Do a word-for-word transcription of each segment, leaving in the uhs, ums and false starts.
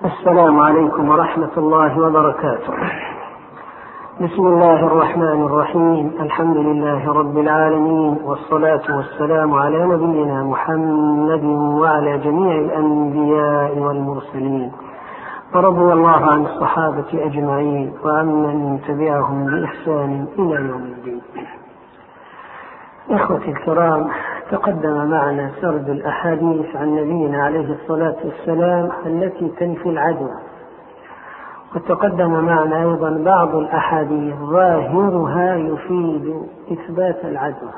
السلام عليكم ورحمة الله وبركاته. بسم الله الرحمن الرحيم. الحمد لله رب العالمين، والصلاة والسلام على نبينا محمد وعلى جميع الأنبياء والمرسلين، ورضي الله عن الصحابة أجمعين وعمن تبعهم بإحسان إلى يوم الدين. إخوتي الكرام، تقدم معنا سرد الأحاديث عن نبينا عليه الصلاة والسلام التي تنفي العدوى، وتقدم معنا أيضا بعض الأحاديث ظاهرها يفيد إثبات العدوى.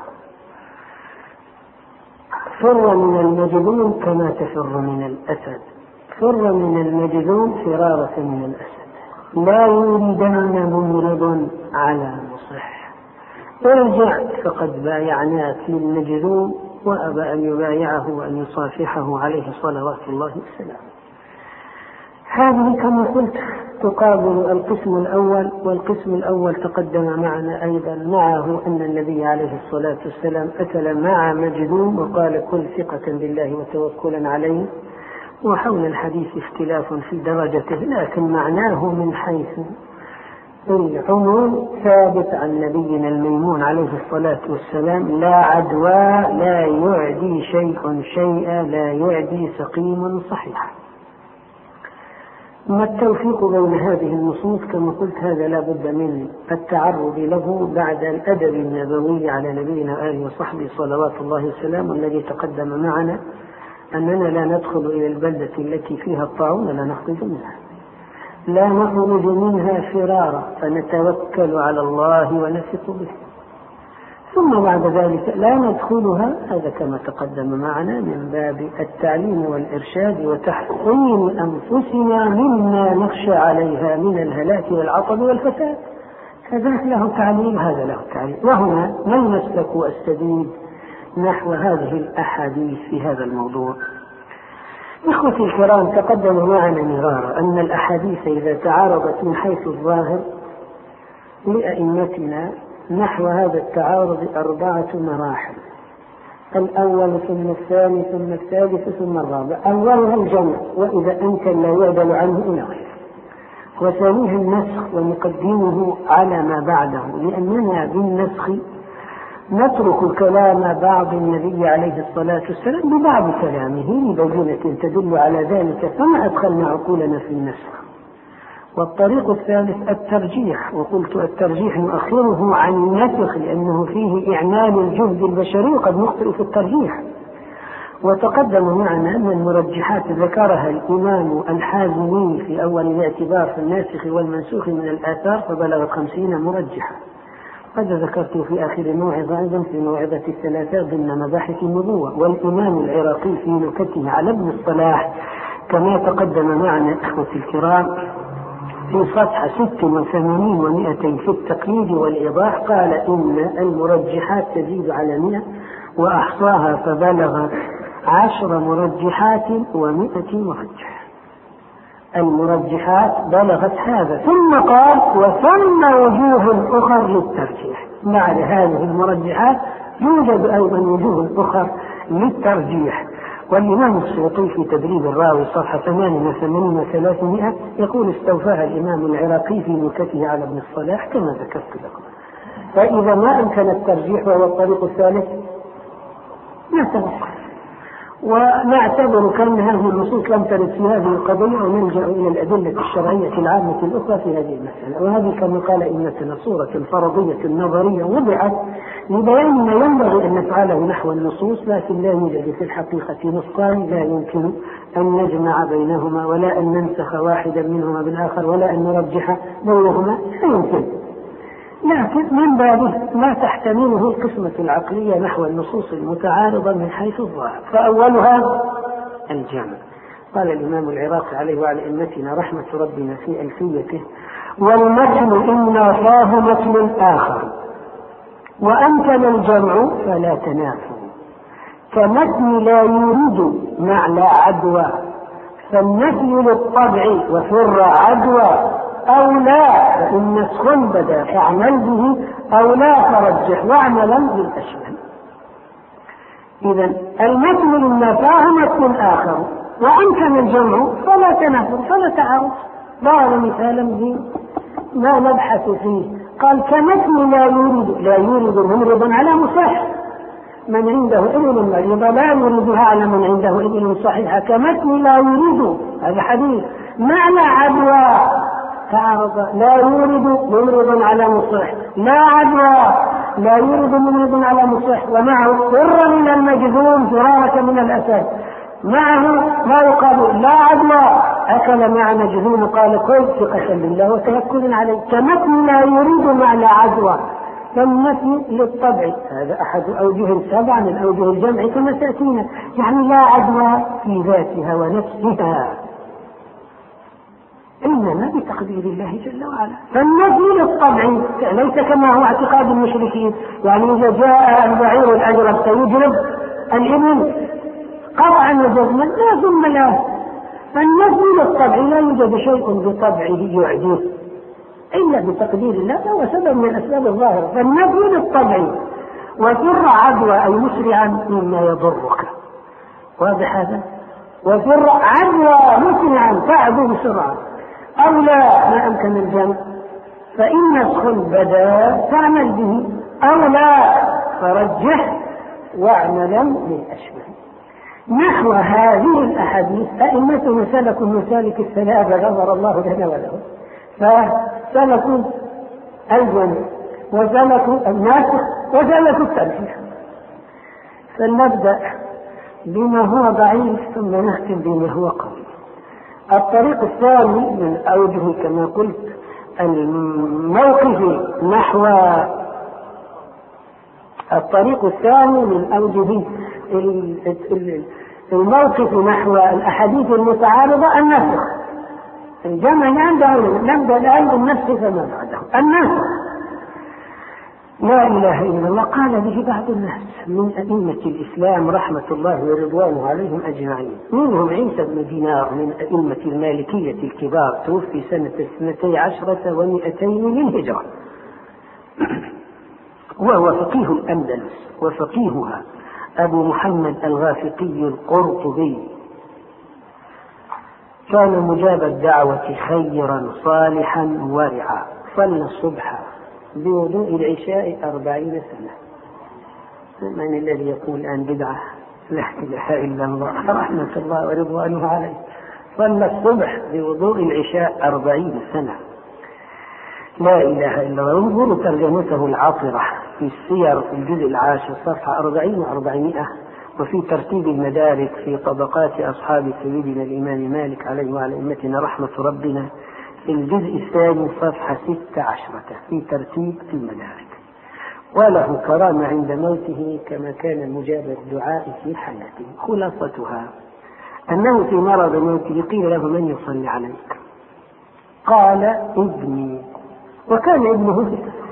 فر من المجذوم كما تفر من الأسد، فر من المجذوم فرارة من الأسد، لا يريدن ممرض على مصح، ارجع فقد بايعناك للمجذوم وأبى أن يبايعه وأن يصافحه عليه صلوات الله وسلامه. هذه كما قلت تقابل القسم الأول، والقسم الأول تقدم معنا أيضا معه أن النبي عليه الصلاة والسلام أكل مع مجذوم وقال كل ثقة بالله وتوكلا عليه، وحول الحديث اختلاف في درجته، لكن معناه من حيث العموم ثابت عن نبينا الميمون عليه الصلاة والسلام: لا عدوى، لا يعدي شيء شيئا، لا يعدي سقيم صحيحا. ما التوفيق بين هذه النصوص؟ كما قلت هذا لا بد من التعرض له بعد الأدب النبوي على نبينا وآله وصحبه صلوات الله وسلامه الذي تقدم معنا أننا لا ندخل إلى البلدة التي فيها الطاعون لا نخرج منها، لا نخرج منها فرارا، فنتوكل على الله ونثق به، ثم بعد ذلك لا ندخلها، هذا كما تقدم معنا من باب التعليم والإرشاد وتحصين أنفسنا مما نخشى عليها من الهلاك والعطب والفساد. فذاك له تعليم، هذا له تعليم. وهنا ما المسلك السديد نحو هذه الأحاديث في هذا الموضوع؟ إخوتي الكرام، تقدم معنا مرارا أن الأحاديث إذا تعارضت من حيث الظاهر لأئمتنا نحو هذا التعارض أربعة مراحل: الأول ثم الثاني ثم الثالث ثم الرابع. أولها الجمع، وإذا أمكن لا يعدل عنه إلى غيره، وثانيها النسخ ونقدمه على ما بعده، لأننا بالنسخ نترك كلام بعض النبي عليه الصلاة والسلام ببعض كلامه لبينة تدل على ذلك، فما أدخلنا عقولنا في النسخ. والطريق الثالث الترجيح، وقلت الترجيح نؤخره عن النسخ لأنه فيه إعمال الجهد البشري وقد نخطئ في الترجيح. وتقدم معنا أن المرجحات ذكرها الإمام الحازمي في أول الاعتبار في الناسخ والمنسوخ من الآثار فبلغت خمسين مرجحة. قد ذكرت في آخر موعظة أيضا في موعظة الثلاثاء ضمن مباحث النبوة. والإمام العراقي في نكته على ابن الصلاح كما تقدم معنا إخوتي الكرام في صفحة ست وثمانين ومائتين في التقييد والإيضاح قال إن المرجحات تزيد على مئة وأحصاها فبلغت عشر مرجحات ومئة مرجح. المرجحات بلغت هذا، ثم قال وثم وجوه أخر للترجيح. بعد هذه المرجحات يوجد أيضا وجوه أخر للترجيح. والإمام السيوطي في تدريب الراوي صفحة ثمانية وثمانين وثلاثمائة يقول استوفاها الإمام العراقي في نكته على ابن الصلاح كما ذكرت لكم. فإذا ما أمكن الترجيح وهو الطريق الثالث نتوقف ونعتبر كأن هذه النصوص لم ترد في هذه القضية، ونلجأ إلى الأدلة الشرعية العامة الأخرى في هذه المسألة. وهذه كما قال إنتنا صورة فرضية نظرية وضعت لبيان ما ينبغي أن نفعله نحو النصوص، لكن لا يوجد في الحقيقة نصان لا يمكن أن نجمع بينهما ولا أن ننسخ واحدا منهما بالآخر ولا أن نرجح بينهما، لا يمكن. لكن من بابه ما تحتمله القسمة العقلية نحو النصوص المتعارضة من حيث الظاهر. فأولها الجمع. قال الإمام العراقي عليه وعلى أئمتنا رحمة ربنا في ألفيته: والمتن إن نافاه متن آخر وأمكن الجمع فلا تنافوا، كمتن لا يريد مع لا عدوى، فالنفي للطبع وفر عدوى، أو لا فإن نسخ بدا فاعمل به، أو لا فرجح واعملا بالأشبه. إذا المتن إن نافاه متن آخر وأمكن الجمع فلا تنافر فلا تعارض. ضرب مثالا بما نبحث فيه، قال كمثل لا يورد لا يورد ممرضا على مصح، من عنده إبل مريضة لا يوردها على من عنده إبل صحيحة، كمثل لا يورد، هذا حديث معنى عدوى تعارض، لا يورد ممرضا على مصح، لا عدوى لا يورد ممرض على مصح، ومعه فر من المجذوم فرارة من الأسد، معه ما يقال لا عدوى أكل مع مجذوم قال كل ثقة بالله وتوكل عليه، كمثل لا يريد معنى عدوى، فالنفي للطبع، هذا أحد أوجه سبعة من أوجه الجمع كما تأتينا، يعني لا عدوى في ذاتها ونفسها إنما بتقدير الله جل وعلا. فالنفي للطبع ليس كما هو اعتقاد المشركين، يعني إذا جاء البعير الأجرب سيجرب الإبل قطعا وجزما لا ثم له. فالنفي للطبع لا يوجد شيء بطبعه يعجيه إلا بتقدير الله، فهو سبب من أسباب الظاهرة. فالنفي للطبع، وفر عدوى أي مسرعا مما يضرك، واضح هذا؟ وفر عدوى مسرعا تعدو بسرعة، أو لا ما أمكن الجمع فإن نسخ البدا تعمل به، أو لا فرجح واعملا بالأشبه. نحو هذه الأحاديث أئمتنا سلكوا مسالك الثلاثة غفر الله لنا ولهم، فسلكوا الجمع وسلكوا الناسخ وسلكوا الترجيح. فلنبدأ بما هو ضعيف ثم نختم بما هو قوي. الطريق الثاني من أوجه كما قلت الموقف نحو الطريق الثاني من أوجه الموقف نحو الأحاديث المتعارضة النسخ. الجمع نبدأ الآن بالنسخ فما بعده. النسخ لا إله إلا الله قال به بعض الناس من أئمة الإسلام رحمة الله ورضوانه عليهم أجمعين، منهم عيسى بن دينار من أئمة المالكية الكبار، توفي سنة اثنتي عشرة ومئتين للهجرة، وهو فقيه الأندلس وفقيهها أبو محمد الغافقي القرطبي، كان مجاب الدعوة خيرا صالحا ورعا، صلى الصبح بوضوء العشاء أربعين سنة. من الذي يقول الآن بدعة؟ لا إله إلا الله رحمة الله ورضوانه عليه، صلى الصبح بوضوء العشاء أربعين سنة، لا إله إلا الله. انظروا ترجمته العاطرة في السير في الجزء العاشر صفحة أربعين وأربعمائة، وفي ترتيب المدارك في طبقات أصحاب سيدنا الإمام مالك عليه وعلى أئمتنا رحمة ربنا في الجزء الثاني صفحة ستة عشرة في ترتيب المدارك. وله كرامة عند موته كما كان مجاب الدعاء في حياته. خلاصتها أنه في مرض موته قيل له من يصلي عليك؟ قال ابني، وكان ابنه في السفر،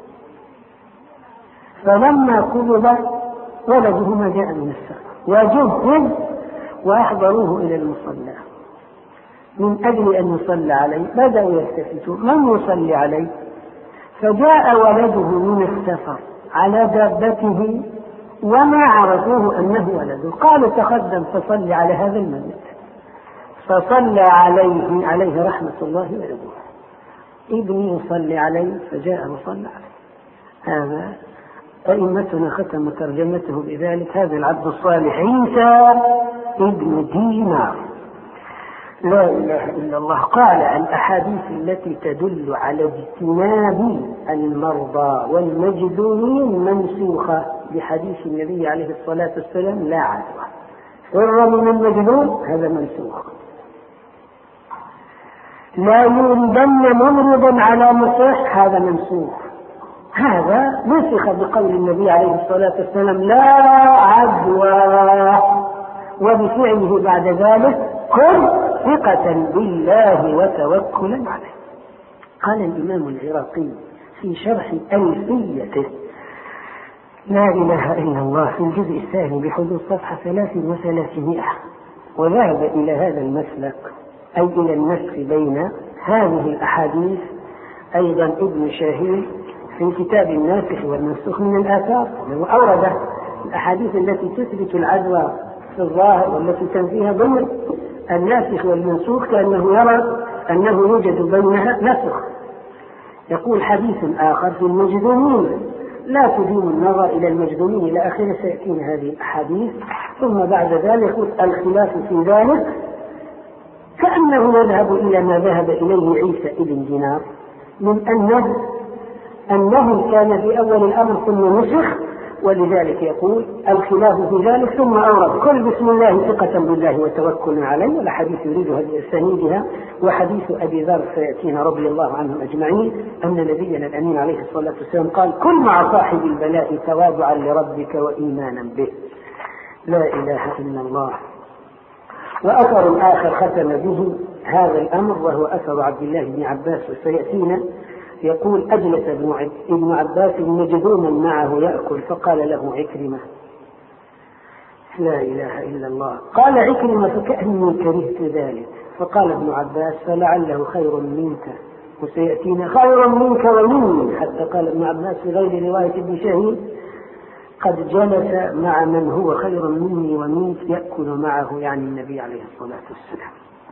فلما قبض ولده ما جاء من السفر وجهز وأحضروه إلى المصلى من أجل أن يصلى عليه، بدأوا يلتفتوا من يصلي عليه، فجاء ولده من السفر على دابته وما عرفوه أنه ولده، قالوا تقدم فصلي على هذا الميت، فصلى عليه عليه رحمة الله ورضوانه. ابني يصلي عليه فجاء وصلى عليه. هذا أئمتنا ختم ترجمته بذلك، هذا العبد الصالح عيسى ابن دينار لا إله إلا الله. قال الأحاديث التي تدل على اجتناب المرضى والمجذومين منسوخة بحديث النبي عليه الصلاة والسلام لا عدوى، فر من المجذوم هذا منسوخ، لا يوردن ممرضا على مصح هذا منسوخ، هذا نسخ بقول النبي عليه الصلاة والسلام لا عدوى، وبفعله بعد ذلك كن ثقة بالله وتوكلا عليه. قال الإمام العراقي في شرح ألفيته لا إله إلا الله في الجزء الثاني بحدود صفحة ثلاث وثلاثمائة، وذهب إلى هذا المسلك أي إلى النسخ بين هذه الأحاديث. أيضا ابن شاهين في كتاب الناسخ والمنسوخ من الآثار وأورد الأحاديث التي تثبت العدوى في الظاهر والتي تنفيها ضمن الناسخ والمنسوخ، كأنه يرى أنه يوجد بينها نسخ. يقول حديث آخر في المجذومين لا تدين النظر إلى المجذومين إلى آخره، سيأتينا هذه الأحاديث. ثم بعد ذلك الخلاف في ذلك كأنه يذهب إلى ما ذهب إليه عيسى ابن دينار من أنه أنه كان في أول الأمر ثم نسخ، ولذلك يقول الخلاف في ذلك. ثم أورد كل بسم الله ثقة بالله وتوكل عليه، والحديث يريد هذه أسانيدها، وحديث أبي ذر سيأتينا رضي الله عنهم أجمعين أن نبينا الأمين عليه الصلاة والسلام قال كن مع صاحب البلاء تواضعا لربك وإيمانا به. لا إله إلا الله. وأثر آخر ختم به هذا الأمر وهو أثر عبد الله بن عباس وسيأتينا، يقول أجلس ابن عباس مجذوما معه يأكل، فقال له عكرمة لا إله إلا الله. قال عكرمة فكأني كرهت ذلك، فقال ابن عباس فلعله خير منك، وسيأتينا خير منك ومني، حتى قال ابن عباس في غير رواية ابن شهيد قد جلس مع من هو خير مني ومنك يأكل معه، يعني النبي عليه الصلاة والسلام.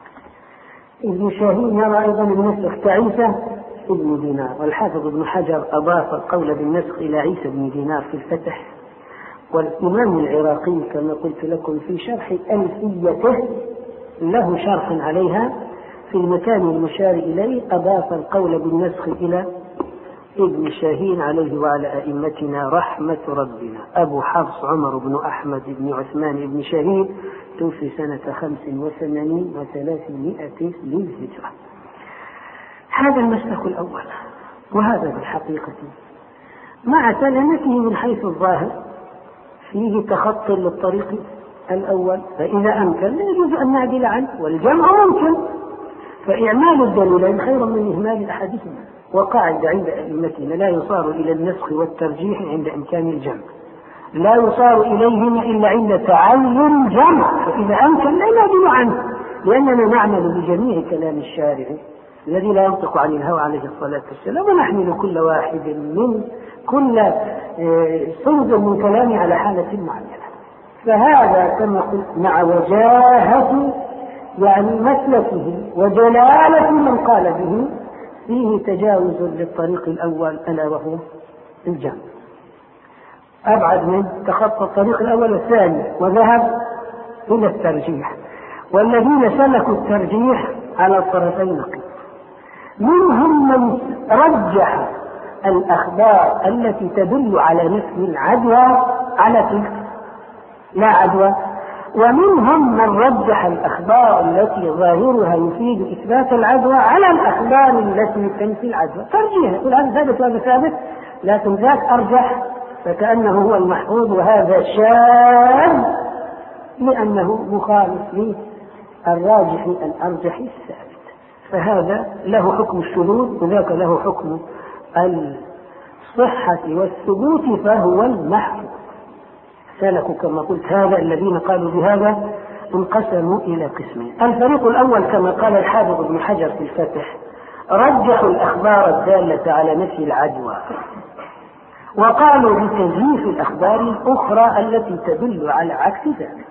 ابن شاهين يرى أيضا النسخ كعيسى ابن دينار، والحافظ ابن حجر أضاف القول بالنسخ إلى عيسى بن دينار في الفتح. والإمام العراقي كما قلت لكم في شرح ألفيته له شرح عليها في المكان المشار إليه أضاف القول بالنسخ إلى ابن شاهين عليه وعلى أئمتنا رحمة ربنا. أبو حفص عمر بن أحمد بن عثمان بن شاهين توفي سنة خمس وثمانين وثلاثمائة للهجرة. هذا المسلك الأول، وهذا بالحقيقة مع سلامته من حيث الظاهر فيه تخطي للطريق الأول، فإذا أمكن لا يجوز أن نعدل عنه، والجمع ممكن، فإعمال الدليلين خير من إهمال أحدهما. وقاعدة عند أئمتنا لا يصار إلى النسخ والترجيح عند إمكان الجمع، لا يصار إليهما إلا عند تعين الجمع، فإذا أمكن لا نعدل عنه، لأننا نعمل بجميع كلام الشارع الذي لا ينطق عن الهوى عليه الصلاة والسلام، ونحمل كل واحد من كل صنف من كلامه على حالة معينة. فهذا كما قلت مع وجاهة يعني مسلكه وجلالة من قال به فيه تجاوز للطريق الأول ألا وهو الجمع، أبعد من تخطى الطريق الأول الثاني وذهب إلى الترجيح. والذين سلكوا الترجيح على الطرفين نقيض، منهم من رجح الأخبار التي تدل على نفي العدوى على تلك لا عدوى، ومنهم من رجح الأخبار التي ظاهرها يفيد إثبات العدوى على الأخبار التي تنفي العدوى. ترجيح يقول هذا ثابت وهذا ثابت، لكن ذاك أرجح فكأنه هو المحفوظ وهذا شاذ لأنه مخالف للراجح الأرجح الثابت، فهذا له حكم الشذوذ وذاك له حكم الصحة والثبوت فهو المحفوظ. سلكوا كما قلت هذا الذين قالوا بهذا انقسموا إلى قسمين. الفريق الأول كما قال الحافظ ابن حجر في الفتح رجحوا الأخبار الدالة على نفي العدوى، وقالوا بتزييف الأخبار الأخرى التي تدل على عكس ذلك،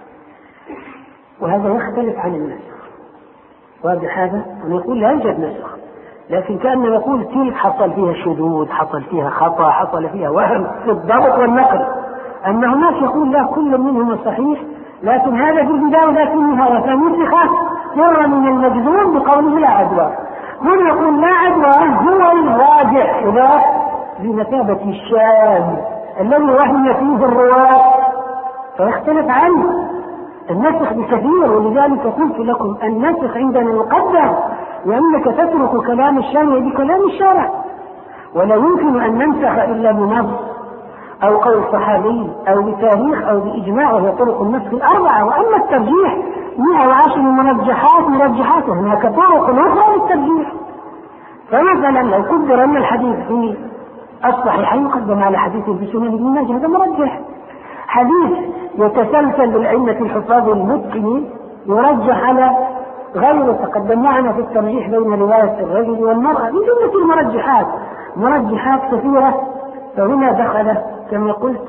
وهذا يختلف عن النسخ. واضح هذا؟ ونقول لا يوجد نسخ، لكن كأنه يقول تلك حصل فيها شذوذ، حصل فيها خطأ، حصل فيها وهم في الضبط والنقل. أما هناك يقول لا كل منهما صحيح، لكن هذا في البداية لكنها فنسخ سر من المجذوم بقوله لا عدوى. من يقول لا عدوى هو الراجح إذا بمثابة الشاذ الذي وهم فيه الرواة، فيختلف عنه النسخ بكثير. ولذلك قلت لكم النسخ عندنا مقدم، لأنك تترك كلام الشارع بكلام الشارع، ولا يمكن أن ننسخ إلا بنص أو قول صحابي أو بتاريخ أو بإجماع، وهي طرق النسخ الأربعة. وأما الترجيح مئة وعشر مرجحات مرجحات، هناك طرق أخرى للترجيح. فمثلا لو قدر أن الحديث في الصحيحين يقدم على حديث في سنن ابن ماجه، هذا مرجح. حديث يتسلسل بالأئمة الحفاظ المتقنين يرجح على غيره، تقدم معنا في الترجيح بين رواية الرجل والمرأة من جملة المرجحات، مرجحات كثيرة. فهنا دخل كما قلت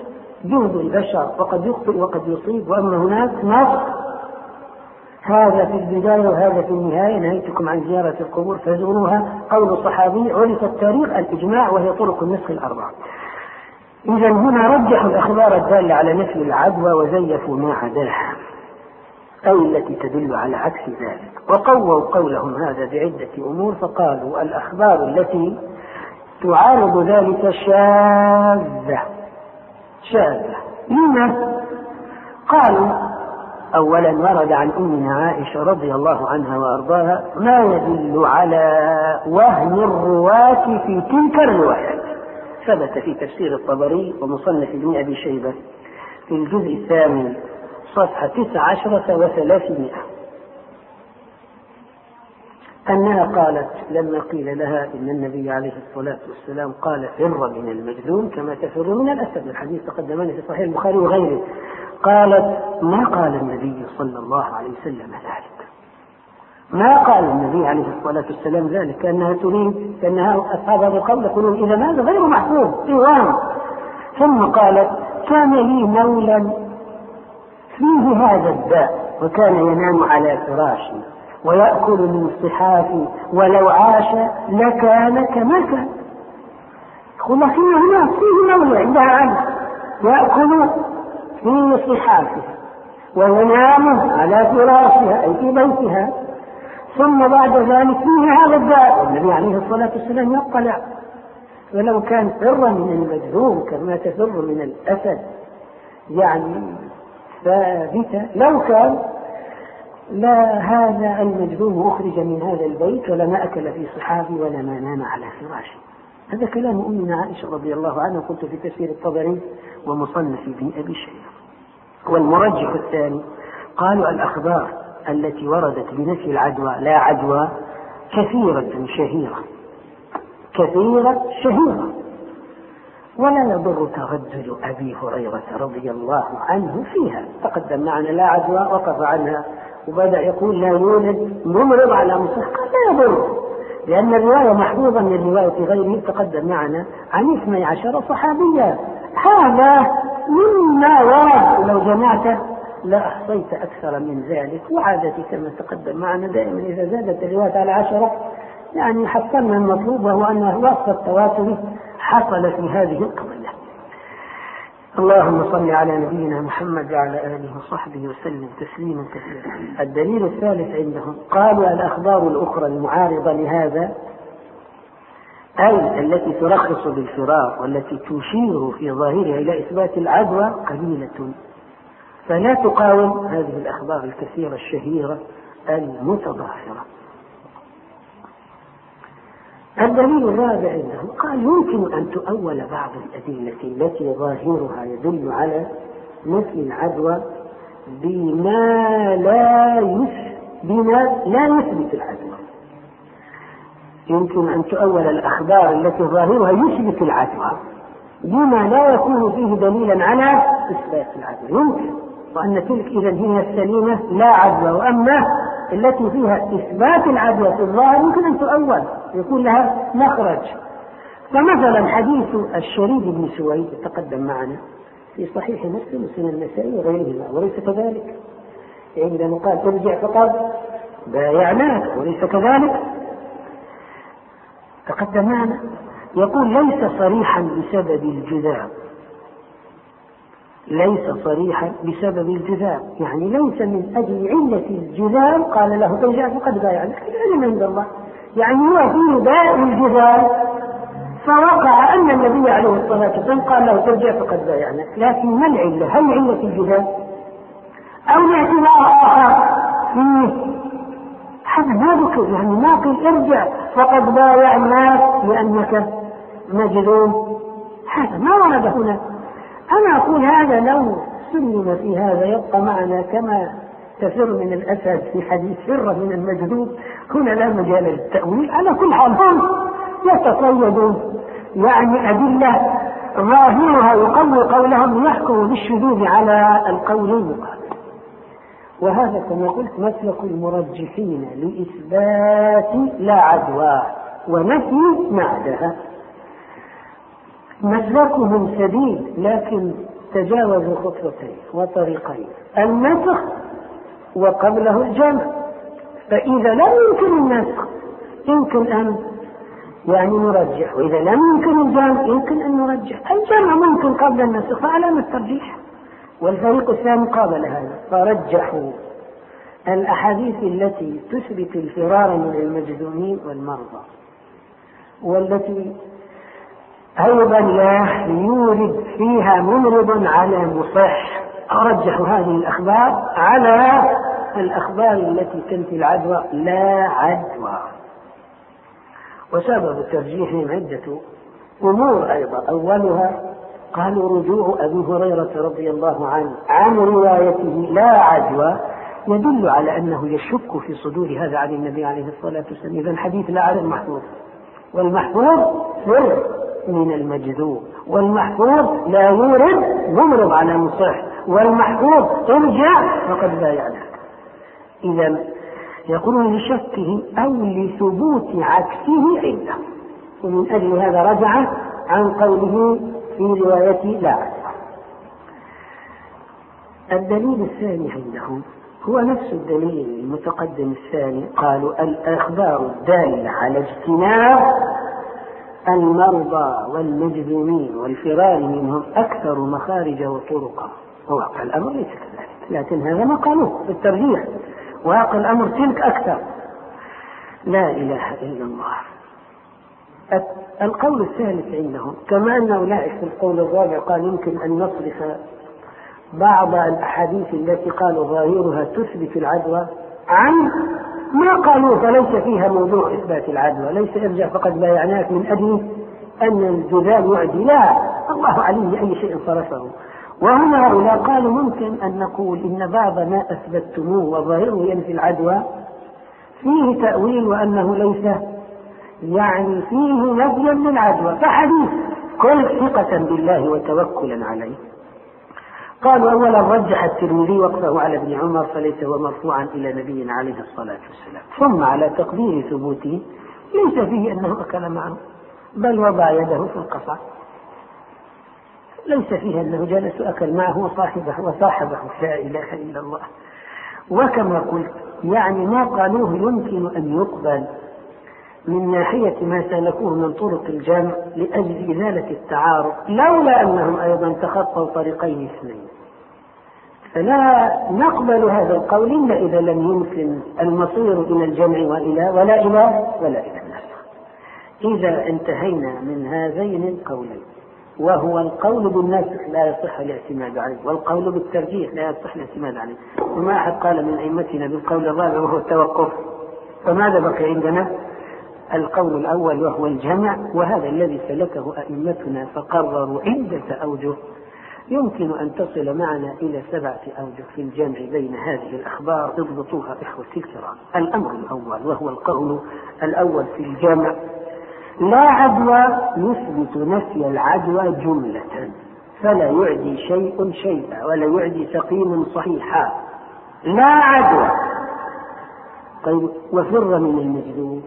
جهد البشر وقد يخطئ وقد يصيب، وأما هناك نص، هذا في البداية وهذا في النهاية، نهيتكم عن زيارة القبور فزوروها، قول صحابي عرف التاريخ الإجماع وهي طرق النسخ الأربعة. إذا هنا رجحوا الأخبار الدالة على نفي العدوى وزيفوا ما عداها، أي التي تدل على عكس ذلك، وقووا قولهم هذا بعدة أمور، فقالوا الأخبار التي تعارض ذلك شاذة شاذة. لما؟ قالوا أولا ورد عن أمنا عائشة رضي الله عنها وأرضاها ما يدل على وهم الرواة في تلك الروايات، ثبت في تفسير الطبري ومصنف ابن أبي شيبة في الجزء الثامن صفحة تسع عشرة وثلاثمائة أنها قالت لما قيل لها إن النبي عليه الصلاة والسلام قال فر من المجذوم كما تفر من الأسد، الحديث تقدمنا في صحيح البخاري وغيره، قالت ما قال النبي صلى الله عليه وسلم ذلك، ما قال النبي عليه الصلاة والسلام ذلك، كأنها تريد كأنها أصحاب هذا القول يقولون إذا هذا غير محفوظ إيوان. ثم قالت كان لي مولا فيه هذا الداء وكان ينام على فراشي ويأكل من صحافي ولو عاش لكان كما كان. خلاصين هنا فيه مولى عندها عنه يأكل في صحافه وينام على فراشها أي في بيتها، ثم بعد ذلك فيه هذا الداء، النبي عليه الصلاة والسلام يطلع، ولو كان فر من المجذوم كما تفر من الأسد يعني ثابتة، لو كان لا هذا المجذوم أخرج من هذا البيت ولا ما أكل في صحابه ولا ما نام على فراشه. هذا كلام أمنا عائشة رضي الله عنها، قلت في تفسير الطبري ومصنف ابن أبي شيبة. والمرجح الثاني قالوا الأخبار التي وردت بنفي العدوى لا عدوى كثيرة شهيرة كثيرة شهيرة ولا يضر تردد أبي هريرة رضي الله عنه فيها، تقدم معنا لا عدوى وقف عنها وبدأ يقول لا يولد ممرض على مصح، لا يضر لأن الرواية محفوظة من رواية غيره، تقدم معنا عن اثني عشر صحابيا، هذا مما ورد لو جمعت لا أحصيت أكثر من ذلك، وعادتي كما تقدم معنا دائما إذا زادت الرواية على عشرة يعني حصلنا المطلوب، وهو أن وصف التواتر حصل في هذه القضية. اللهم صل على نبينا محمد وعلى آله وصحبه وسلم تسليما كثيرا. الدليل الثالث عندهم قالوا الأخبار الأخرى المعارضة لهذا أي التي ترخص بالفرار والتي تشير في ظاهرها إلى إثبات العدوى قليلة، فلا تقاوم هذه الأخبار الكثيرة الشهيرة المتظاهرة. الدليل الرابع عندهم قال يمكن أن تؤول بعض الأدلة التي ظاهرها يدل على نفي العدوى بما لا بما لا يثبت العدوى. يمكن أن تؤول الأخبار التي ظاهرها يثبت العدوى بما لا يكون فيه دليلا على إثبات العدوى، يمكن، وأن تلك إذا هي السليمة لا عدوى، وأما التي فيها إثبات العدوى في الظاهر يمكن أن تؤول يكون لها مخرج. فمثلا حديث الشريد بن سويد تقدم معنا في صحيح مسلم وسنن النسائي وغيرهما، وليس كذلك؟ عندما قال ترجع فقد بايعناك، وليس كذلك؟ تقدم معنا يقول ليس صريحا بسبب الجذاب، ليس صريحا بسبب الجذاب، يعني ليس من أجل علة الجذاب قال له ترجع فقد بايعناك، العلم عند الله، يعني هو في داء الجذاب، فوقع أن النبي عليه الصلاة والسلام قال له ترجع فقد بايعناك، لكن ما العلة؟ هل علة الجذاب أو الاعتبار آخر فيه؟ هذا ما ذكر، يعني ما قل ارجع فقد بايعناك لأنك مجذوم، هذا ما ورد هنا. أنا أقول هذا لو سلم في هذا يبقى معنا كما تفر من الأسد في حديث فر من المجذوب، هنا لا مجال للتأويل. على كل حال هم يتصيدون يعني أدلة ظاهرها يقوي قولهم يحكم بالشذوذ على القول المقابل، وهذا كما قلت مسلك المرجحين لإثبات لا عدوى ونفي ما عداها. مسلكهم سديد لكن تجاوزوا خطوتين وطريقين، النسخ وقبله الجمع. فإذا لم يمكن النسخ يمكن أن يعني نرجح، وإذا لم يمكن الجمع يمكن أن نرجح. الجمع ممكن قبل النسخ فعلامة الترجيح، والفريق الثاني قابل هذا فرجحوا الأحاديث التي تثبت الفرار من المجذومين والمرضى، والتي أيضا لا يورد فيها ممرض على مصح، رجحوا هذه الأخبار على الأخبار التي تنفي العدوى لا عدوى. وسبب ترجيحهم عدة أمور أيضا، أولها قالوا رجوع أبي هريرة رضي الله عنه عن روايته لا عدوى يدل على أنه يشك في صدور هذا عن النبي عليه الصلاة والسلام. إذا الحديث لا على المحفوظ، والمحفوظ فر من المجذوب، والمحفوظ لا يورد ممرض على مصح، والمحفوظ ارجع فقد بايعناك. إذا يقولون لشكه أو لثبوت عكسه عنده، ومن أجل هذا رجع عن قوله في رواية لا عدوى. الدليل الثاني عندهم هو نفس الدليل المتقدم الثاني، قالوا الأخبار الدالة على اجتناب المرضى والمجذومين والفرار منهم أكثر مخارج وطرقا. وواقع الأمر ليس كذلك، لكن هذا ما قالوه بالترجيح، واقع الأمر تلك أكثر. لا إله إلا الله. القول الثالث عندهم كما أن أولئك في القول الرابع قال يمكن أن نصرف بعض الأحاديث التي قالوا ظاهرها تثبت العدوى عن ما قالوا فليس فيها موضوع إثبات العدوى، ليس ارجع فقد بايعناك من أجل أن الجذام يعدي، لا، الله عليم بأي شيء صرفه. وهنا هؤلاء قالوا ممكن أن نقول إن بعض ما أثبتموه وظاهره ينفي العدوى فيه تأويل، وأنه ليس يعني فيه نفيا للعدوى، فحديث كل ثقة بالله وتوكلا عليه. قالوا أولا رجح الترمذي وقفه على ابن عمر فليس هو مرفوعا إلى نبينا عليه الصلاة والسلام، ثم على تقدير ثبوته ليس فيه أنه أكل معه بل وضع يده في القصع، ليس فيه أنه جلس وأكل معه وصاحبه وصاحبه لا إله إلا الله. وكما قلت يعني ما قالوه يمكن أن يقبل من ناحية ما سلكوه من طرق الجمع لأجل إزالة التعارض، لولا أنهم أيضا تخطوا طريقين اثنين. فلا نقبل هذا القول إلا إذا لم يمكن المصير إلى الجمع وإلى ولا إلى ولا إلى النسخ. إذا انتهينا من هذين القولين، وهو القول بالنسخ لا يصح الاعتماد عليه، والقول بالترجيح لا يصح الاعتماد عليه، وما أحد قال من أئمتنا بالقول الرابع وهو التوقف، فماذا بقي عندنا؟ القول الأول وهو الجمع، وهذا الذي سلكه أئمتنا فقرروا عدة أوجه يمكن أن تصل معنا إلى سبعة أوجه في الجمع بين هذه الأخبار، اضبطوها إخوتي الكرام. الأمر الأول وهو القول الأول في الجمع، لا عدوى يثبت نفي العدوى جملة، فلا يعدي شيء شيئا ولا يعدي سقيم صحيحا، لا عدوى. طيب وفر من المجذوم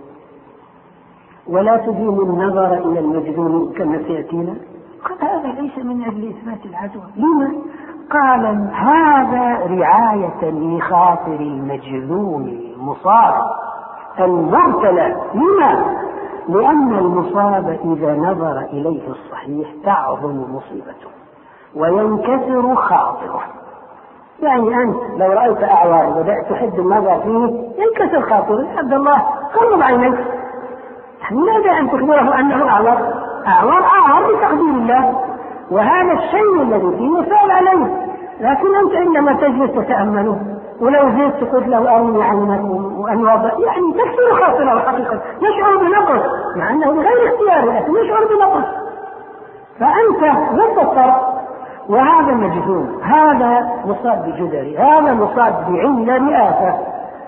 ولا تديم النظر إلى المجذوم كما سيأتينا، قال هذا ليس من أجل إثبات العدوى. لما؟ قال هذا رعاية لخاطر المجذوم المصاب المبتلى. لما؟ لأن المصاب إذا نظر إليه الصحيح تعظم مصيبته وينكسر خاطره. يعني أنت لو رأيت أعوار وبدأت تحد النظر فيه ينكسر خاطره، عبد الله قرب عينيك، ماذا أن تخبره أنه أعور؟ أعور أعور بتقدير الله، وهذا الشيء الذي فيه يسأل عليه. لكن أنت عندما تجلس تتأمله ولو زيت تقول له أرني عينك وأن وضع، يعني تكسر خاطره حقيقة، يشعر بنقص مع أنه بغير اختياره لكن يشعر بنقص، فأنت ضد الطرف. وهذا مجهول، هذا مصاب بجدري، هذا مصاب بعلة رئاسة،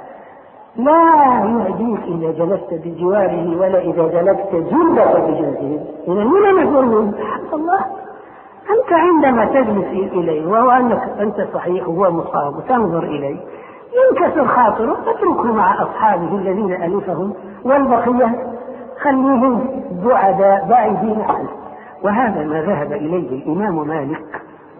لا يهديك إذا جلست بجواره ولا إذا جلست جلدك بجلده. إذا هنا نقول الله أنت عندما تجلس إليه وهو أنك أنت صحيح وهو مصاب وتنظر إليه ينكسر خاطره، اتركه مع أصحابه الذين ألفهم، والبقية خليهم بعداء بعيدين عنه. وهذا ما ذهب إليه الإمام مالك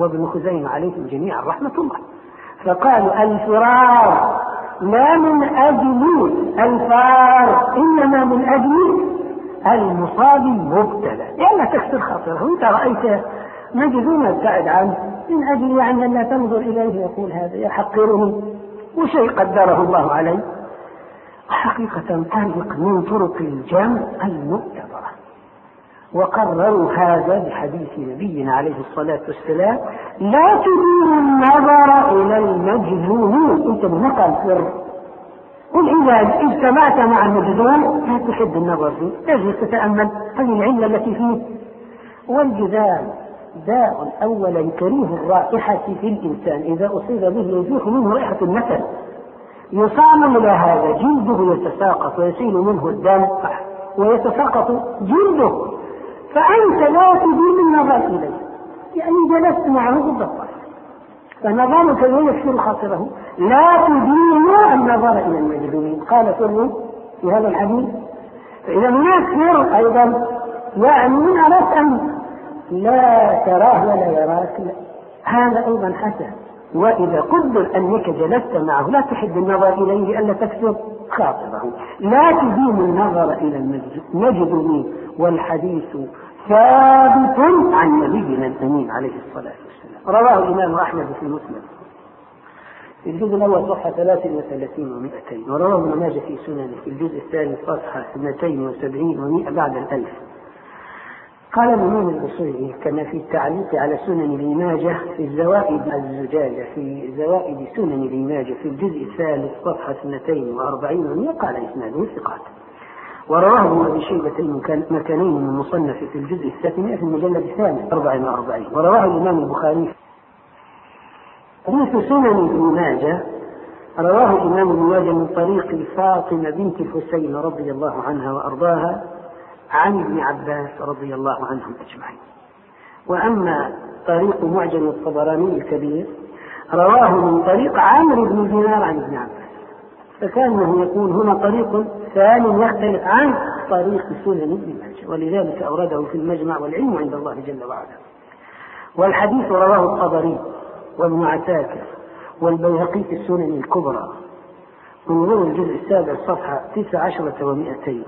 وابن خزيمة عليهم جميعا رحمة الله. فقالوا الفرار لا من أجل الفار إنما من أجل المصاب مبتلى، لأنها تكسر خاطره. وإنت رأيت مجذوم ابتعد عنه من أجل يعني أن لا تنظر إليه يقول هذا يحقرني، وشيء قدره الله عليه. حقيقة طريق من طرق الجمع المؤتبرة، وقرروا هذا بحديث نبينا عليه الصلاة والسلام: لا تدير النظر إلى المجذومين. انت بنقل سر، قل إذا اجتمعت مع المجذوم لا تحب النظر فيه، تجلس تتأمل هذه العلة التي فيه. والجذام داء أولا كريه الرائحة في الإنسان، إذا أصيب به يزيح منه رائحة النتن، يصام إلى هذا جلده يتساقط ويسيل منه الدم ويتساقط جلده، فأنت لا تدين النظر إليه، يعني جلست معه بالضبط، فنظرك يكسر خاطره. لا تدين النظر إلى المجذومين، قال سر في هذا الحديث. فإذا هناك سر أيضا، يعني من أردت أن لا تراه ولا يراك، لا. هذا أيضا حسن. وإذا قدر أنك جلست معه لا تحب النظر إليه لئلا تكسر خاطره. لا تدين النظر إلى المجذومين، والحديث ثابت عن نبينا الأمين عليه الصلاة والسلام. رواه الإمام أحمد في المسند في الجزء الأول صفحة ثلاث وثلاثين ومئتين، ورواه ابن ماجه في سننه في الجزء الثاني صفحة اثنتين وسبعين ومئة بعد الألف. قال الإمام البصيري كما في التعليق على سنن ابن ماجه في الزوائد الزجاجة في زوائد سنن ابن ماجه في الجزء الثالث صفحة اثنتين وأربعين ومئة، قال إسناده ثقات. ورواه ابن أبي شيبة المكانين من المصنف في الجزء الثاني في المجلد الثاني أربع وأربعين. ورواه الإمام البخاري حديث سنن ابن ماجه، رواه الإمام ابن ماجه من طريق فاطمة بنت الحسين رضي الله عنها وأرضاها عن ابن عباس رضي الله عنهم أجمعين. وأما طريق معجم الطبراني الكبير رواه من طريق عمرو بن دينار عن ابن عباس، فكانه يكون هنا طريق ثاني يختلف عن طريق سنن ابن ماجه، ولذلك أورده في المجمع، والعلم عند الله جل وعلا. والحديث رواه الطبري وابن عساكر والبيهقي في السنن الكبرى، انظروا الجزء السابع صفحة تسع عشرة ومئتين.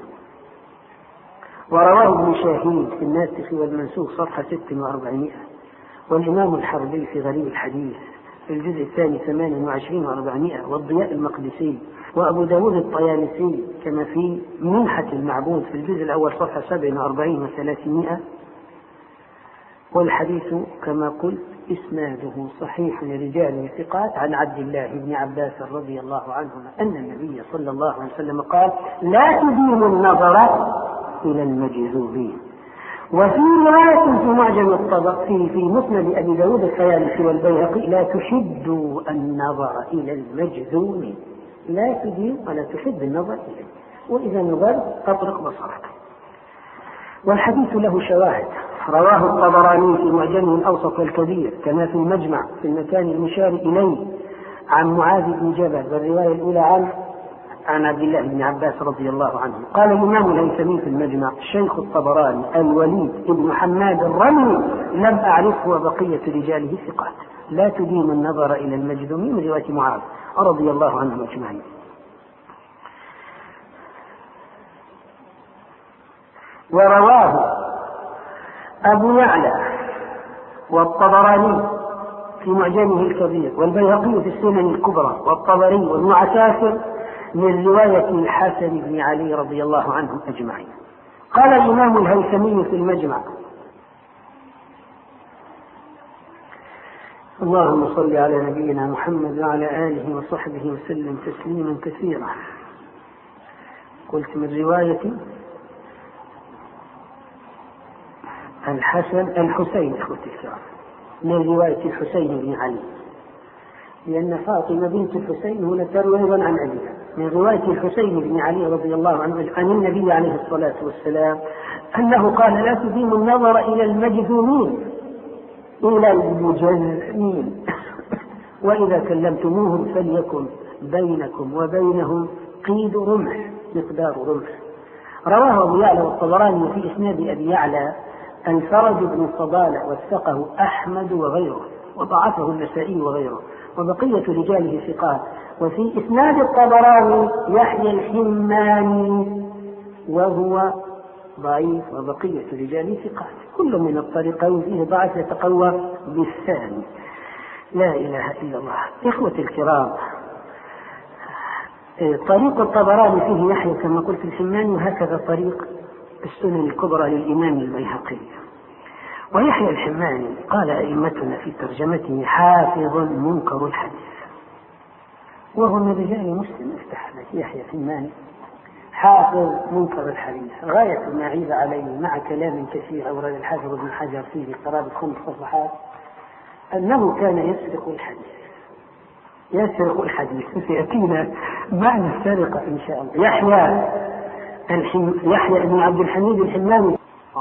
ورواه ابن شاهين في الناسخ والمنسوخ صفحة ست وأربعمائة، والإمام الحربي في غريب الحديث في الجزء الثاني ثمان وعشرين وأربعمائة، والضياء المقدسي وأبو داود الطيالسي كما في منحة المعبود في الجزء الأول صفحة سبع وأربعين وثلاثمائة. والحديث كما قلت إسناده صحيح لرجال ثقات عن عبد الله بن عباس رضي الله عنهما أن النبي صلى الله عليه وسلم قال: لا تديم النظر إلى المجذومين. وفي رواية في معجم الطبق في في مسند أبي داود الطيالسي والبيهقي: لا تحب النظر إلى المجذومين، لا تديم ولا تحب النظر إليه، وإذا نظرت أطرق بصرك. والحديث له شواهد، رواه الطبراني في معجمه الأوسط والكبير كما في المجمع في المكان المشار إليه عن معاذ بن جبل، والرواية الأولى عن عن عبد الله بن عباس رضي الله عنه. قال الإمام الهيثمي في المجمع: شيخ الطبراني الوليد بن حماد الرملي لم أعرفه وبقية رجاله ثقات. لا تديم النظر إلى المجذومين من رواية معاذ رضي الله عنهم أجمعين. ورواه أبو يعلى والطبراني في معجمه الكبير والبيهقي في السنن الكبرى والطبري وابن عساكر من رواية الحسن بن علي رضي الله عنهم أجمعين. قال الإمام الهيثمي في المجمع: اللهم صل على نبينا محمد وعلى آله وصحبه وسلم تسليما كثيرا. قلت من رواية الحسن الحسين إخوتي الكرام، من رواية الحسين بن علي، لأن فاطمة بنت الحسين هنا تروي أيضا عن أبيها، من رواية الحسين بن علي رضي الله عنه عن النبي عليه الصلاة والسلام أنه قال: لا تديم النظر إلى المجذومين إلى المجذومين وإذا كلمتموهم فليكن بينكم وبينهم قيد رمح مقدار رمح. رواه أبو يعلى والطبراني في إسناد أبي يعلى الفرج بن فضالة، وثقه أحمد وغيره. وضعفه النسائي وغيره، وبقية رجاله ثقات. وفي إسناد الطبراني يحيى الحماني وهو ضعيف، وبقية رجاله ثقات. كل من الطريقين فيه ضعف يتقوى بالثاني. لا إله إلا الله. إخوة الكرام، طريق الطبراني فيه يحيى كما قلت الحماني، وهكذا طريق السنن الكبرى للإمام البيهقي. ويحيى الحماني قال أئمتنا في ترجمته حافظ منكر الحديث، وهو من رجال مسلم. افتح لك يحيى الحماني حافظ منكر الحديث، غاية ما عيب عليه مع كلام كثير أورد الحافظ ابن حجر فيه قرابة خمس صفحات أنه كان يسرق الحديث. يسرق الحديث سيأتينا معنى السرقة إن شاء الله. يحيى الحم... يحيى بن عبد الحميد الحماني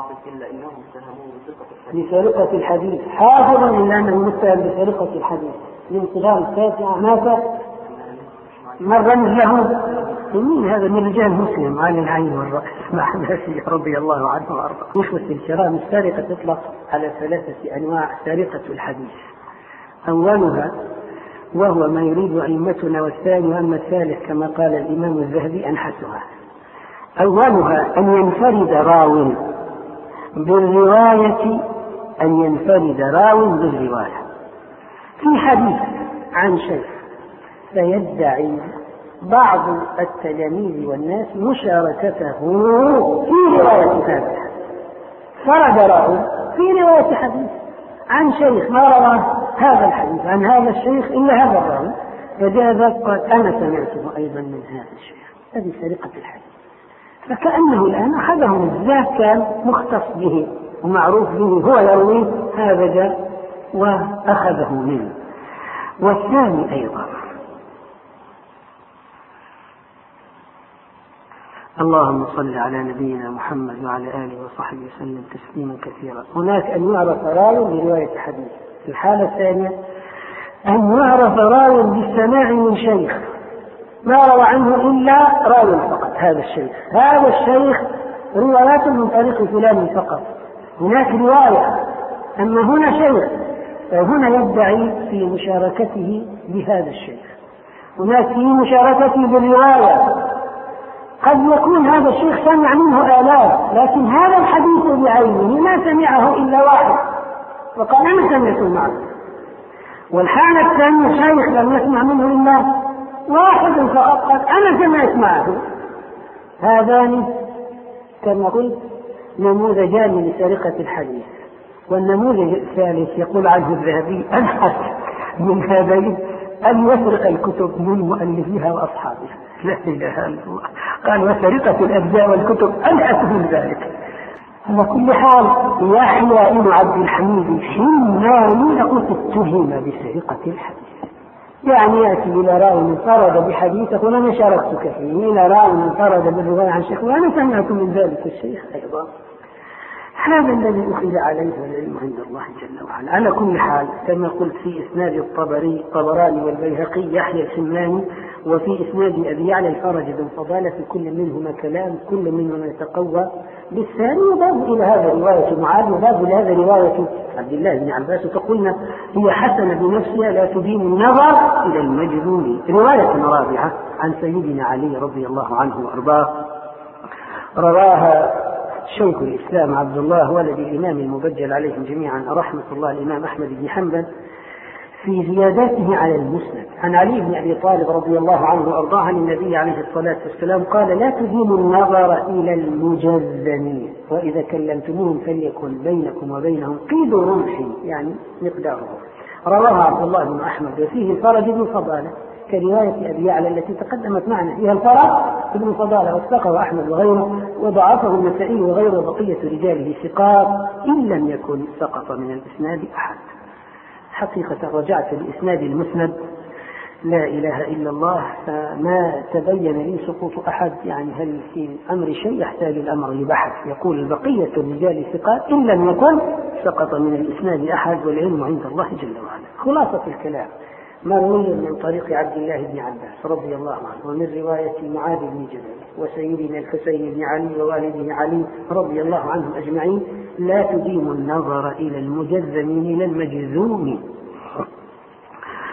بسرقة الحديث، حافظا إلا أنه متهم بسرقة الحديث من صغار التاسعة. مات مر مثله مين هذا؟ من رجال مسلم على العين والرأس مع نفسه رضي الله عنه وأرضاه. إخوة الكرام، السرقة تطلق على ثلاثة أنواع. سرقة الحديث أولها وهو ما يريد أئمتنا، والثاني أما الثالث كما قال الإمام الذهبي أنحسها. أولها أن ينفرد راو بالرواية أن ينفرد راو بالرواية في حديث عن شيء، فيدعي بعض التلاميذ والناس مشاركته في رواية هذا. فرد راو في رواية حديث عن شيخ ما روى هذا الحديث عن هذا الشيخ إلا هذا الراوي، فجاء ذاك قال أنا سمعته أيضا من هذا الشيخ. هذه سرقة الحديث. فكأنه الآن أخذه من ذاك كان مختص به ومعروف به، هو يرويه، هذا جاء وأخذه منه. والثاني أيضا اللهم صل على نبينا محمد وعلى آله وصحبه وسلم تسليما كثيرا. هناك أن يعرف راو برواية حديث. الحالة الثانية أن يعرف راو بالسماع من شيخ ما روى عنه إلا راو فقط، هذا الشيخ هذا الشيخ روايات من طريق فلان فقط. هناك رواية، أما هنا شيخ، فهنا يدعي في مشاركته بهذا الشيخ. هناك في مشاركته بالرواية قد يكون هذا الشيخ سمع منه آلاف، لكن هذا الحديث بعينه ما سمعه إلا واحد وقال أنا سمعت معه. والحالة الثانية شيخ لم يسمع منه إلا واحد فقط قال أنا سمعت معه. هذان كما قلت نموذجان لسرقة الحديث. والنموذج الثالث يقول عنه الذهبي أنحس من هذين أن يسرق الكتب من مؤلفيها وأصحابها. لا إله إلا الله. قال وسرقة الأجزاء والكتب أنحس من ذلك. على كل حال يحيى بن عبد الحميد الحماني يقول اتهم بسرقة الحديث، يعني يأتي إلى راوي انفرد بحديث يقول أنا شاركتك فيه، إلى راوي انفرد بالرواية عن شيخ وأنا سمعت من ذلك الشيخ أيضا. هذا الذي أخذ عليه العلم عند الله جل وعلا. على كل حال كما قلت في إسناد الطبري الطبراني والبيهقي يحيى الحماني، وفي إسناد أبي يعلى الفرج بن فضالة، في كل منهما كلام، كل منهما يتقوى بالثاني. وباب إلى هذا رواية معاذ، وباب إلى هذا رواية عبد الله بن عباس، فقلنا هي حسنة بنفسها لا تدين النظر إلى المجنون. رواية رابعة عن سيدنا علي رضي الله عنه وأرضاه، رواها شيخ الإسلام عبد الله ولد الإمام المبجل عليهم جميعا رحمة الله الإمام أحمد بن حنبل في زياداته على المسند عن علي بن أبي طالب رضي الله عنه وأرضاه عن النبي عليه الصلاة والسلام قال لا تديموا النظر إلى المجذنين، وإذا كلمتموهم فليكن بينكم وبينهم قيد رمح، يعني مقداره. رواه عبد الله بن أحمد وفيه الفرج بن فضالة كرواية أبي يعلى التي تقدمت معنا، فيها الفرج بن فضالة وثقه أحمد وغيره، وضعفه النسائي وغيره، بقية رجاله ثقات إن لم يكن سقط من الإسناد أحد. حقيقة رجعت لإسناد المسند لا إله إلا الله، فما تبين لي سقوط أحد، يعني هل في أمر شيء يحتاج الأمر لبحث. يقول البقية الرجال ثقات إن لم يكن سقط من الإسناد أحد، والعلم عند الله جل وعلا. خلاصة الكلام مروي من طريق عبد الله بن عباس رضي الله عنه، ومن رواية معاذ بن جبل وسيدنا الحسين بن علي ووالده علي رضي الله عنهم أجمعين لا تديم النظر إلى المجذم إلى المجذوم.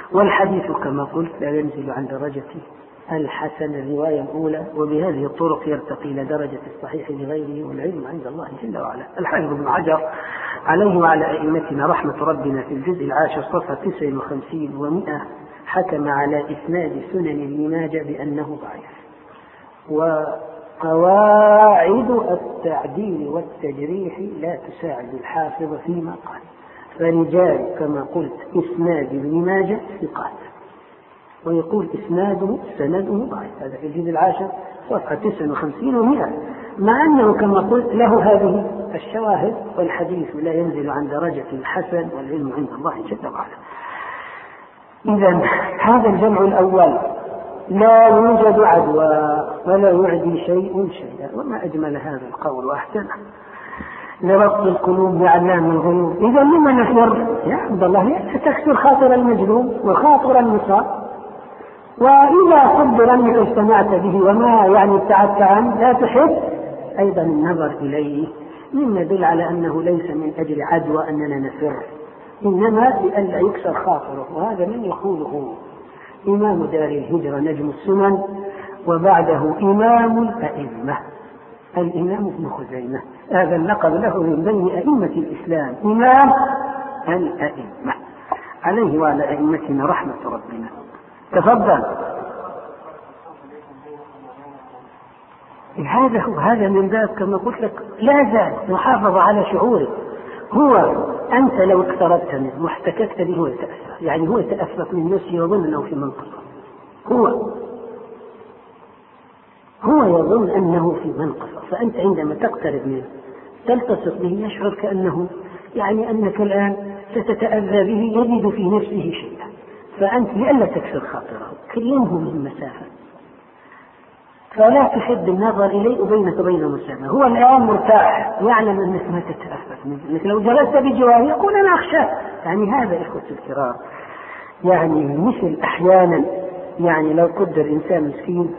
والحديث كما قلت لا ينزل عن درجة الحسن الرواية الأولى، وبهذه الطرق يرتقي إلى درجة الصحيح لغيره، والعلم عند الله جل وعلا. الحافظ ابن حجر عليه وعلى أئمتنا رحمة ربنا في الجزء العاشر صفحة تسعة وخمسين ومئة حكم على إسناد سنن ابن ماجه بأنه ضعيف. وقواعد التعديل والتجريح لا تساعد الحافظ فيما قال، فرجال كما قلت إسناد ابن ماجه ثقات، ويقول إسناده سنده ضعيف. هذا في الجزء العاشر صفحة تسعة وخمسين ومئة، مع أنه كما قلت له هذه الشواهد، والحديث لا ينزل عن درجة الحسن، والعلم عند الله جل وعلا. إذا هذا الجمع الأول لا يوجد عدوى ولا يعدي شيء شيئا، وما أجمل هذا القول وأحسنه لربط القلوب بعلام الغيوب. إذا لما نفر يا عبد الله ستكسر خاطر المجنون وخاطر المصاب، وإذا قدر أنك استمعت به وما يعني ابتعدت عنه لا تحب أيضا النظر إليه، مما يدل على أنه ليس من أجل عدوى أننا نفر، إنما لئلا يكسر خاطره. وهذا من يقوله إمام دار الهجرة نجم السنن، وبعده إمام الأئمة الإمام ابن خزيمة، هذا اللقب له من بين أئمة الإسلام، إمام الأئمة عليه وعلى أئمتنا رحمة ربنا. تفضل. هذا هو هذا من باب كما قلت لك لا زال محافظة على شعورك. هو أنت لو اقتربت منه واحتككت به هو يتأثر، يعني هو يتأثر من نفسه يظن أنه في منقصة، هو هو يظن أنه في منقصة، فأنت عندما تقترب منه تلتصق به يشعر كأنه يعني أنك الآن ستتأذى به، يجد في نفسه شيئا، فأنت لئلا تكسر خاطره كلمه من مسافة، فلا تحد النظر إليه وبينك وبينه مسافة. هو الآن مرتاح يعلم أنك ما تتأثر منه، أنك لو جلست بجواره يقول أنا أخشى. يعني هذا إخوة الكرام، يعني مثل أحيانا يعني لو قدر إنسان مسكين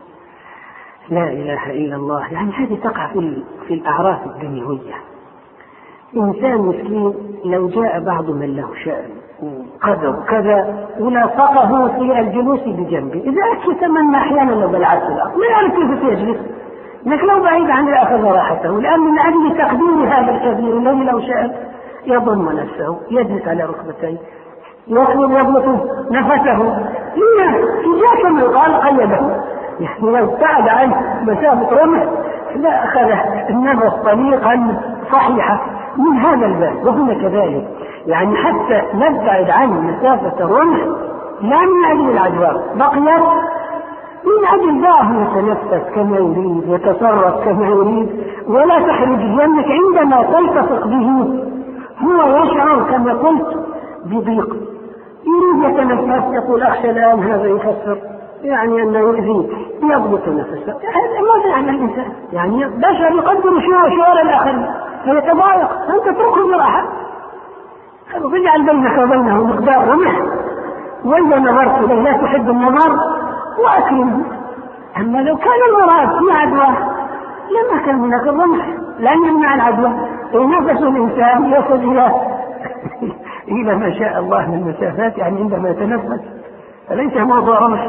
لا إله إلا الله، يعني هذه تقع في, في الأعراف الدنيوية. إنسان مسكين لو جاء بعض من له شأن قدر كذا ولاصقه في الجلوس بجنبه، إذا يتمنى أحيانا لو بلعت الأرض ما يعرف كيف يجلس، لكن لو بعيد عن أخذ راحته، الآن من أجل تقدير هذا الكبير الذي لو شاء يضم نفسه يجلس على ركبتيه يطلب يضبط نفسه، إذا كما قال قيده، يعني لو ابتعد عنه مسافة رمح لا أخذ النفس طريقا صحيحا من هذا الباب. وهنا كذلك، يعني حتى نبتعد عنه مسافة رمح لا من أجل العدوى، بقيت من أجل دعه يتنفس كما يريد يتصرف كما يريد ولا تحرج، لأنك عندما تلتصق به هو يشعر كما قلت بضيق، يريد يتنفس يقول أخشى الآن هذا يفسر يعني أنه يؤذيه يضبط نفسه. هذا ماذا يعمل الإنسان؟ يعني بشر يقدر شعور الآخر فيتضايق، أنت تأخذ راحة وتجعل بينك وبينه مقدار رمح، وإذا نظرت إليه لا تحب النظر وأكرمه. أما لو كان المراد في عدوى لما كان هناك الرمح، لأن يمنع العدوى، نفس الإنسان يصل إلى إلى ما شاء الله من مسافات، يعني عندما يتنفس فليس موضوع رمح،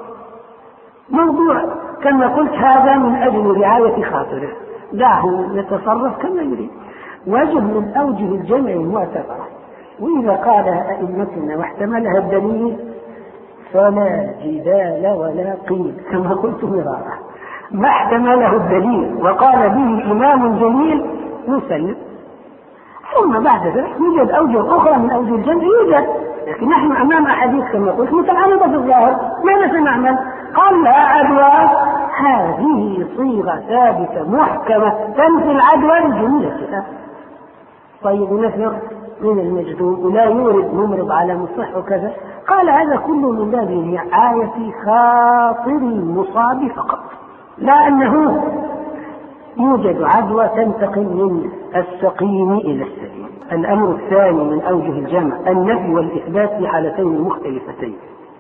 موضوع كما قلت هذا من أجل رعاية خاطره، دعه يتصرف كما يريد. وجه من أوجه الجمع المعتبرة، وإذا قالها أئمتنا واحتملها الدليل فلا جدال ولا قيل، كما قلت مرارا، ما احتمله الدليل وقال به إمام جليل نسلم. ثم بعد ذلك يوجد أوجه أخرى من أوجه الجمع يوجد، لكن نحن أمام أحاديث كما قلت متعارضة في الظاهر، ماذا سنعمل؟ قال لا عدوى، هذه صيغة ثابتة محكمة تنفي العدوى لجملتها. طيب نفر من المجذوب ولا يورد ممرض على مصح وكذا، قال هذا كله من باب رعاية خاطر المصاب فقط، لا أنه يوجد عدوى تنتقل من السقيم إلى السليم. الأمر الثاني من أوجه الجمع النفي والإثبات في حالتين مختلفتين.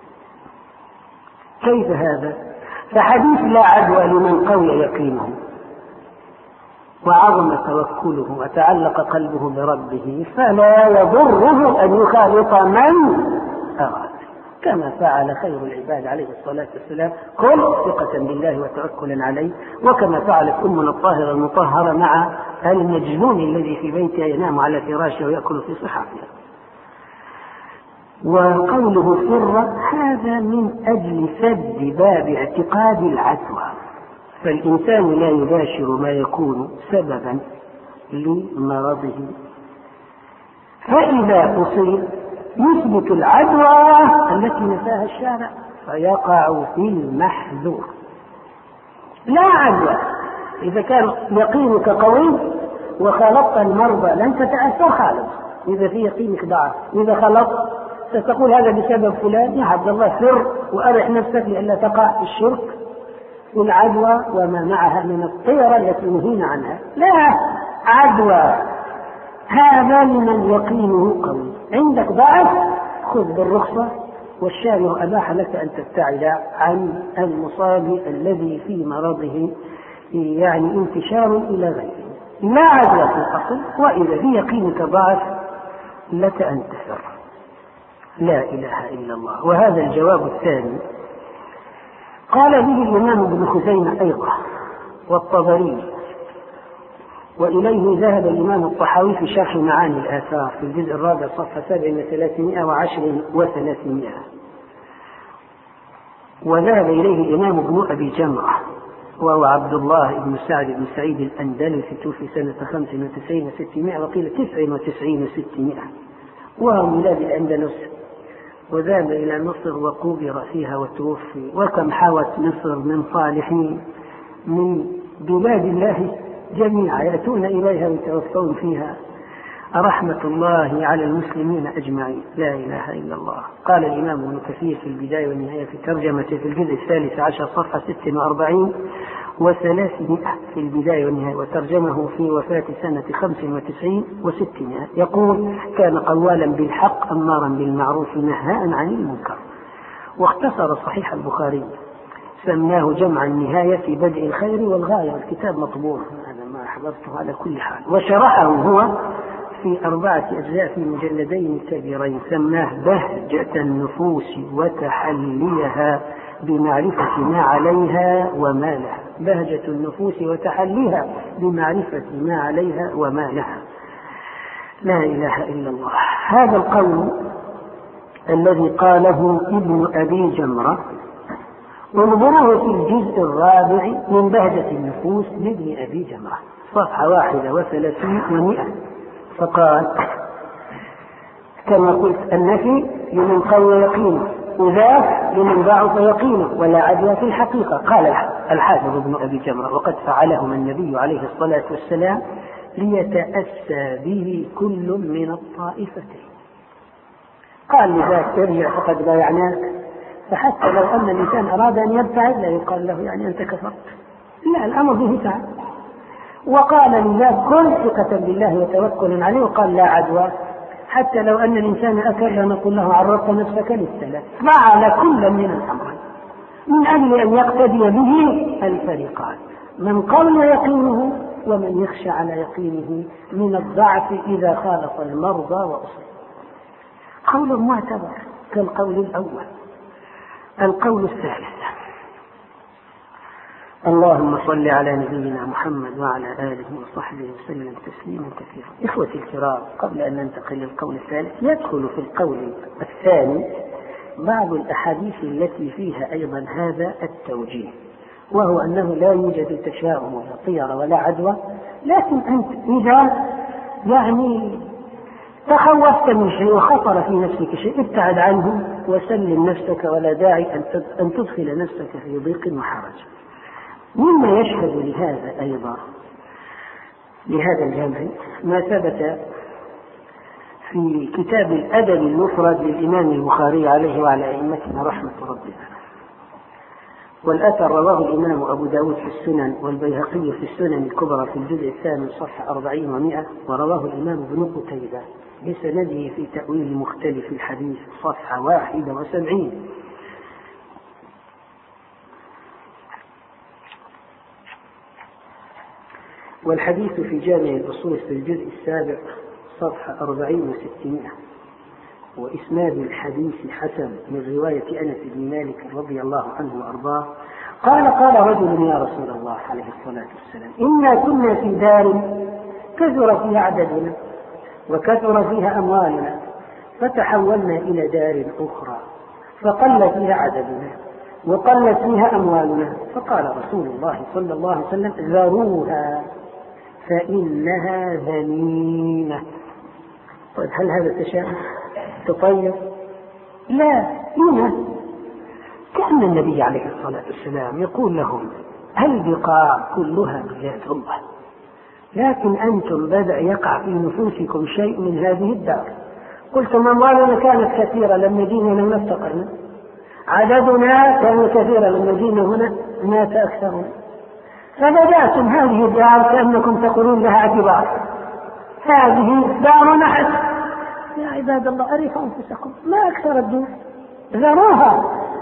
كيف هذا؟ فحديث لا عدوى لمن قوي يقينه وعظم توكله وتعلق قلبه بربه فلا يضره أن يخالط من أراد. كما فعل خير العباد عليه الصلاة والسلام، كل ثقة بالله وتوكلا عليه، وكما فعلت أمنا الطاهرة المطهرة مع المجنون الذي في بيتها ينام على فراشه ويأكل في صحافها. وقوله سر هذا من أجل سد باب اعتقاد العدوى، فالإنسان لا يباشر ما يكون سببا لمرضه، فإذا أصيب يثبت العدوى التي نفاها الشارع فيقع في المحذور. لا عدوى إذا كان يقينك قوي وخلطت المرضى لن تتأثر خالص، إذا في يقينك ضعف، إذا خلطت ستقول هذا بسبب فلان، يا عبد الله سر وأرح نفسك لئلا تقع في الشرك والعدوى وما معها من الطيرة التي نهينا عنها. لا عدوى هذا لمن يقينه قوي، عندك ضعف خذ بالرخصة، والشارع أباح لك أن تبتعد عن المصاب الذي في مرضه يعني انتشار إلى غيره. لا عدوى في الأصل، وإذا في يقينك ضعف لك أن تفر. لا إله إلا الله. وهذا الجواب الثاني قال به الإمام ابن خزيمة أيضا والطبري، وإليه ذهب الإمام الطحاوي في شرح معاني الآثار في الجزء الرابع صفحة سبع وثلاثمائة وعشر وثلاثمائة، وذهب إليه الإمام ابن أبي جمرة وهو عبد الله بن سعد بن سعيد الأندلسي توفي سنة خمس وتسعين وستمائة وقيل تسع وتسعين وستمائة، وهو من بلاد الأندلس، وذهب إلى مصر وقبر فيها وتوفي. وكم حاوت مصر من صالحين من بلاد الله جميعا يأتون إليها ويتوفون فيها، رحمة الله على المسلمين أجمعين. لا إله إلا الله. قال الإمام ابن كثير في البداية والنهاية في ترجمته في الجزء الثالث عشر صفحة ست وأربعين وثلاثمائة في البداية والنهاية، وترجمه في وفاة سنة خمس وتسعين وستمائة، يقول كان قوالا بالحق أمارا بالمعروف نهاء عن المنكر. واختصر صحيح البخاري سماه جمع النهاية في بدء الخير والغاية، الكتاب مطبوع أنا ما حضرته على كل حال، وشرحه هو في أربعة أجزاء في مجلدين كبيرين، سماه بهجة النفوس وتحليها بمعرفة ما عليها وما لها. بهجة النفوس وتحليها بمعرفة ما عليها وما لها. لا إله إلا الله. هذا القول الذي قاله ابن أبي جمرة انظروا في الجزء الرابع من بهجة النفوس لابن أبي جمرة صفحة واحدة وثلاثين ومئة، فقال كما قلت النفي لمن قوي يقينه، وذاك لمن ضعف يقينه، ولا عدوى في الحقيقة. قال الحافظ ابن أبي جمرة وقد فعلهما النبي عليه الصلاة والسلام ليتأسى به كل من الطائفتين. قال لذاك ارجع فقد بايعناك، فحتى لو أن الإنسان أراد أن يبتعد لا يقال له يعني أنت كفرت، لا الأمر به تعالى. وقال لذاك كل ثقة بالله وتوكل عليه، وقال لا عدوى حتى لو أن الإنسان أكل نقول له عرضت نفسك للسلام. فعل كل من الأمرين من أجل أن يقتدي به الفريقان، من قوي يقينه ومن يخشى على يقينه من الضعف إذا خالط المرضى وأصيب. قول معتبر كالقول الأول. القول الثالث اللهم صل على نبينا محمد وعلى آله وصحبه وسلم تسليما كثيرا. إخوتي الكرام، قبل أن ننتقل للقول الثالث يدخل في القول الثاني بعض الأحاديث التي فيها أيضا هذا التوجيه، وهو أنه لا يوجد تشاؤم ولا طيرة ولا عدوى، لكن أنت إذا يعني تخوفت من شيء وخطر في نفسك شيء ابتعد عنه وسلم نفسك، ولا داعي أن تدخل نفسك في ضيق وحرج. مما يشهد لهذا أيضا لهذا الجمع ما ثبت في كتاب الأدب المفرد للإمام البخاري عليه وعلى أئمتنا رحمة ربنا، والأثر رواه الإمام أبو داود في السنن والبيهقي في السنن الكبرى في الجزء الثامن صفحة أربعين ومئة، ورواه الإمام ابن قتيبة بسنده في تأويل مختلف الحديث صفحة واحدة وسبعين. والحديث في جامع الأصول في الجزء السابع صفحة أربعين وستمائة. وإسناد الحديث حسن من رواية أنس بن مالك رضي الله عنه وأرضاه قال قال رجل يا رسول الله عليه الصلاة والسلام إنا كنا في دار كثر فيها عددنا وكثر فيها أموالنا فتحولنا إلى دار أخرى فقل فيها عددنا وقلت فيها أموالنا فقال رسول الله صلى الله عليه وسلم ذروها فإنها ذميمة. طيب هل هذا تشاؤم تطير؟ لا، لما؟ كأن النبي عليه الصلاة والسلام يقول لهم البقاع كلها بذات الله، لكن أنتم بدأ يقع في نفوسكم شيء من هذه الدار. قلتم أموالنا كانت كثيرة لما جينا لما افتقرنا، عددنا كان كثيرا لما جينا هنا مات أكثرنا، فبدأتم هذه الدار كأنكم تقولون لها اعتبار، هذه دار نحس. يا عباد الله أريحوا أنفسكم، ما أكثر الدور، ذروها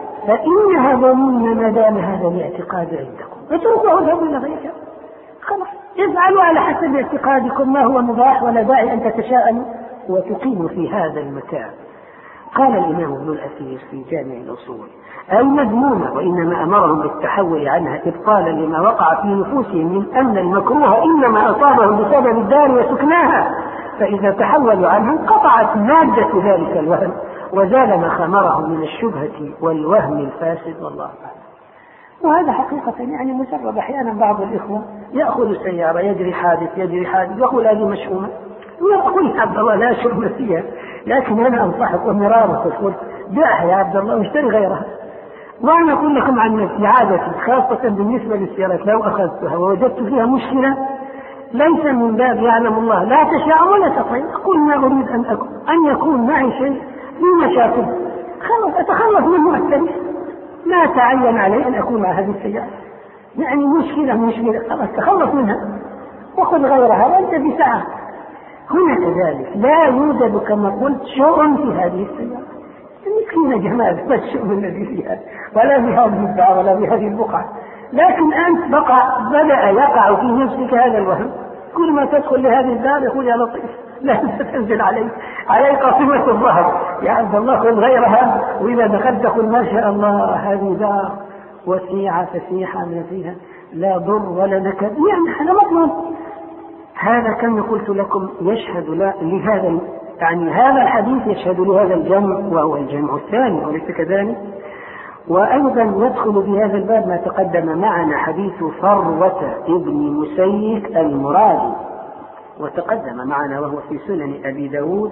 فإنها ذميمة ما دام هذا الاعتقاد عندكم، اتركوا اذهبوا إلى غيرها، خلاص افعلوا على حسب اعتقادكم ما هو مباح ولا داعي أن تتشاءموا وتقيموا في هذا المكان. قال الإمام ابن الأثير في جامع الأصول أي مذمومة، وإنما أمرهم بالتحول عنها إبطالا لما وقع في نفوسهم من أن المكروه إنما أصابهم بسبب الدار وسكناها، فإذا تحولوا عنها انقطعت مادة ذلك الوهم وزال ما خمرهم من الشبهة والوهم الفاسد والله أعلم. وهذا حقيقة يعني مجرد. أحيانا بعض الإخوة يأخذ السيارة يجري حادث يجري حادث يقول هذه مشؤومة، يقول يا عبد الله لا شؤم فيها، لكن أنا أنصحك ومرارا قلت دعها يا عبد الله واشتري غيرها. وأنا أقول لكم عن نفسي عادتي خاصة بالنسبة للسيارات لو أخذتها ووجدت فيها مشكلة ليس من باب يعلم الله لا تشاء ولا تطيع، أقول ما أريد أن أكون أن يكون معي شيء في مشاكل خلص أتخلص منه أكثر، ما تعين علي أن أكون مع هذه السيارة، يعني مشكلة مشكلة خلاص تخلص منها وخذ غيرها وأنت بسعة. هنا كذلك لا يوجد كما قلت شؤم في هذه السيارة، مسكينة جمال ما الشؤم الذي فيها ولا في هذه الدار ولا في هذه البقعة، لكن أنت بقى بدأ يقع في نفسك هذا الوهم، كل ما تدخل لهذه الدار يقول يا لطيف لا تنزل عليك عليك قسمة الظهر يا عبد الله خذ غيرها، وإذا دخلت تقول ما شاء الله هذه دار وسيعة فسيحة ما فيها لا ضر ولا نكد، يعني هذا مطلوب. هذا كما قلت لكم يشهد لهذا يعني هذا الحديث يشهد لهذا الجمع وهو الجمع الثاني وليس كذلك. وأيضا يدخل في هذا الباب ما تقدم معنا حديث فروة ابن مسيك المرادي، وتقدم معنا وهو في سنن أبي داود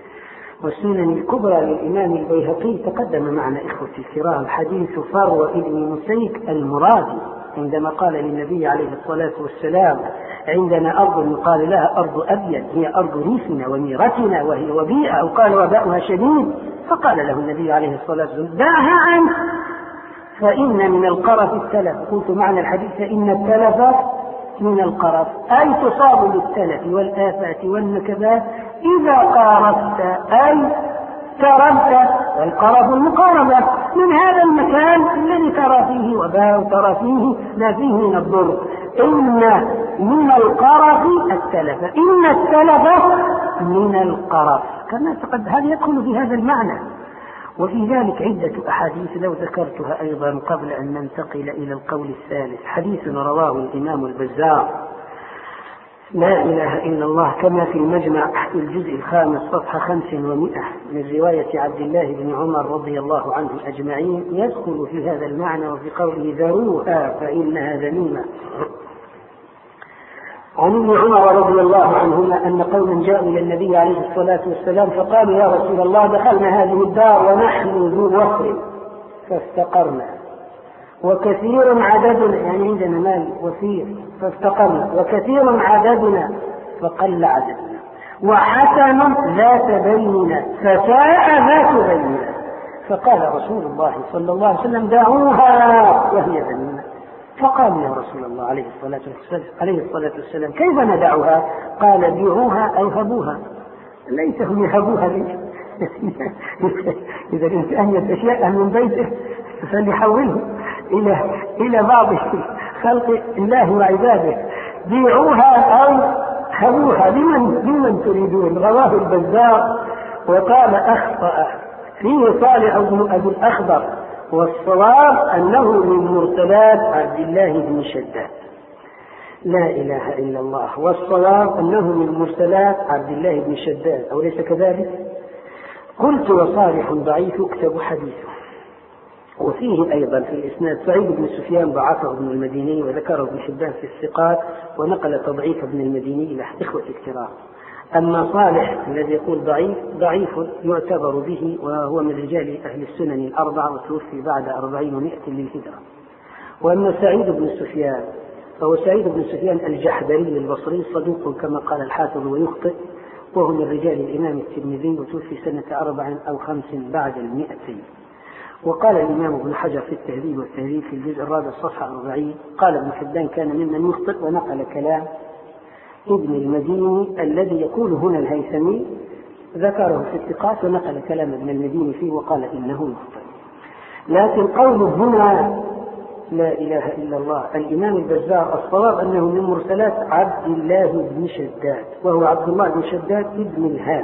والسنن الكبرى للإمام البيهقي. تقدم معنا إخوتي الكرام حديث فروة ابن مسيك المرادي عندما قال للنبي عليه الصلاة والسلام عندنا أرض يقال لها أرض أبيض هي أرض ريفنا وميرتنا وهي وبيئة أو قال وباؤها شديد، فقال له النبي عليه الصلاة والسلام دعها عنك فإن من القرف التلف. قلت معنى الحديث فإن التلف من القرف أي تصاب بالتلف والآفات والنكبات إذا قاربت أي قربت، والقرب المقاربة من هذا المكان الذي ترى فيه وباء وترى فيه ما فيه من الضر. إن من القرف التلف، إن التلف من القرف كما تقد هذا يدخل في هذا المعنى. وفي ذلك عدة أحاديث لو ذكرتها أيضا قبل أن ننتقل إلى القول الثالث. حديث رواه الإمام البزار لا إله إلا الله كما في المجمع في الجزء الخامس صفحة خمس ومئة من رواية عبد الله بن عمر رضي الله عنه أجمعين، يدخل في هذا المعنى وفي قوله ذروها فإنها ذميمة. عن ابن عمر رضي الله عنهما أن قوما جاءوا إلى النبي عليه الصلاة والسلام فقالوا يا رسول الله دخلنا هذه الدار ونحن ذو وفر فافتقرنا وكثير عددنا، يعني عندنا مال وفير فافتقرنا وكثير عددنا فقل عددنا وحسن ذات بيننا فساء ذات بيننا. فقال رسول الله صلى الله عليه وسلم دعوها وهي ذميمة. فقال يا رسول الله عليه الصلاة والسلام, عليه الصلاة والسلام كيف ندعوها؟ قال بيعوها أو هبوها. ليس هم يهبوها لي إذا الإنسان يتشاء من بيته فليحوله إلى إلى بعض خلق الله وعباده. بيعوها أو هبوها لمن لمن تريدون. رواه البزار وقال أخطأ فيه صالح بن أبي الأخضر، والصواب أنه من مرسلات عبد الله بن شداد. لا إله إلا الله. والصواب أنه من مرسلات عبد الله بن شداد، أو ليس كذلك؟ قلت وصالح ضعيف اكتب حديثه. وفيه أيضا في الإسناد سعيد بن سفيان ضعفه ابن المديني، وذكره ابن حبان في الثقات، ونقل تضعيف ابن المديني إلى إخوة الكرام. أما صالح الذي يقول ضعيف ضعيف يعتبر به، وهو من رجال أهل السنن الأربعة، وتوفي بعد أربعين ومائة للهجرة. وأما سعيد بن سفيان فهو سعيد بن سفيان الجحدري البصري، صدوق كما قال الحافظ ويخطئ، وهو من رجال الإمام الترمذي، وتوفي سنة أربع أو خمس بعد المئتين. وقال الإمام ابن حجر في التهذيب والتهذيب في الجزء الرابع صفحة أربعين، قال ابن حبان كان ممن يخطئ، ونقل كلام ابن المديني الذي يقول هنا الهيثمي، ذكره في الثقات ونقل كلام ابن المديني فيه وقال إنه يخطئ. لكن قوله هنا لا إله إلا الله الإمام البزار الصواب أنه من مرسلات عبد الله بن شداد، وهو عبد الله بن شداد ابن الهاد.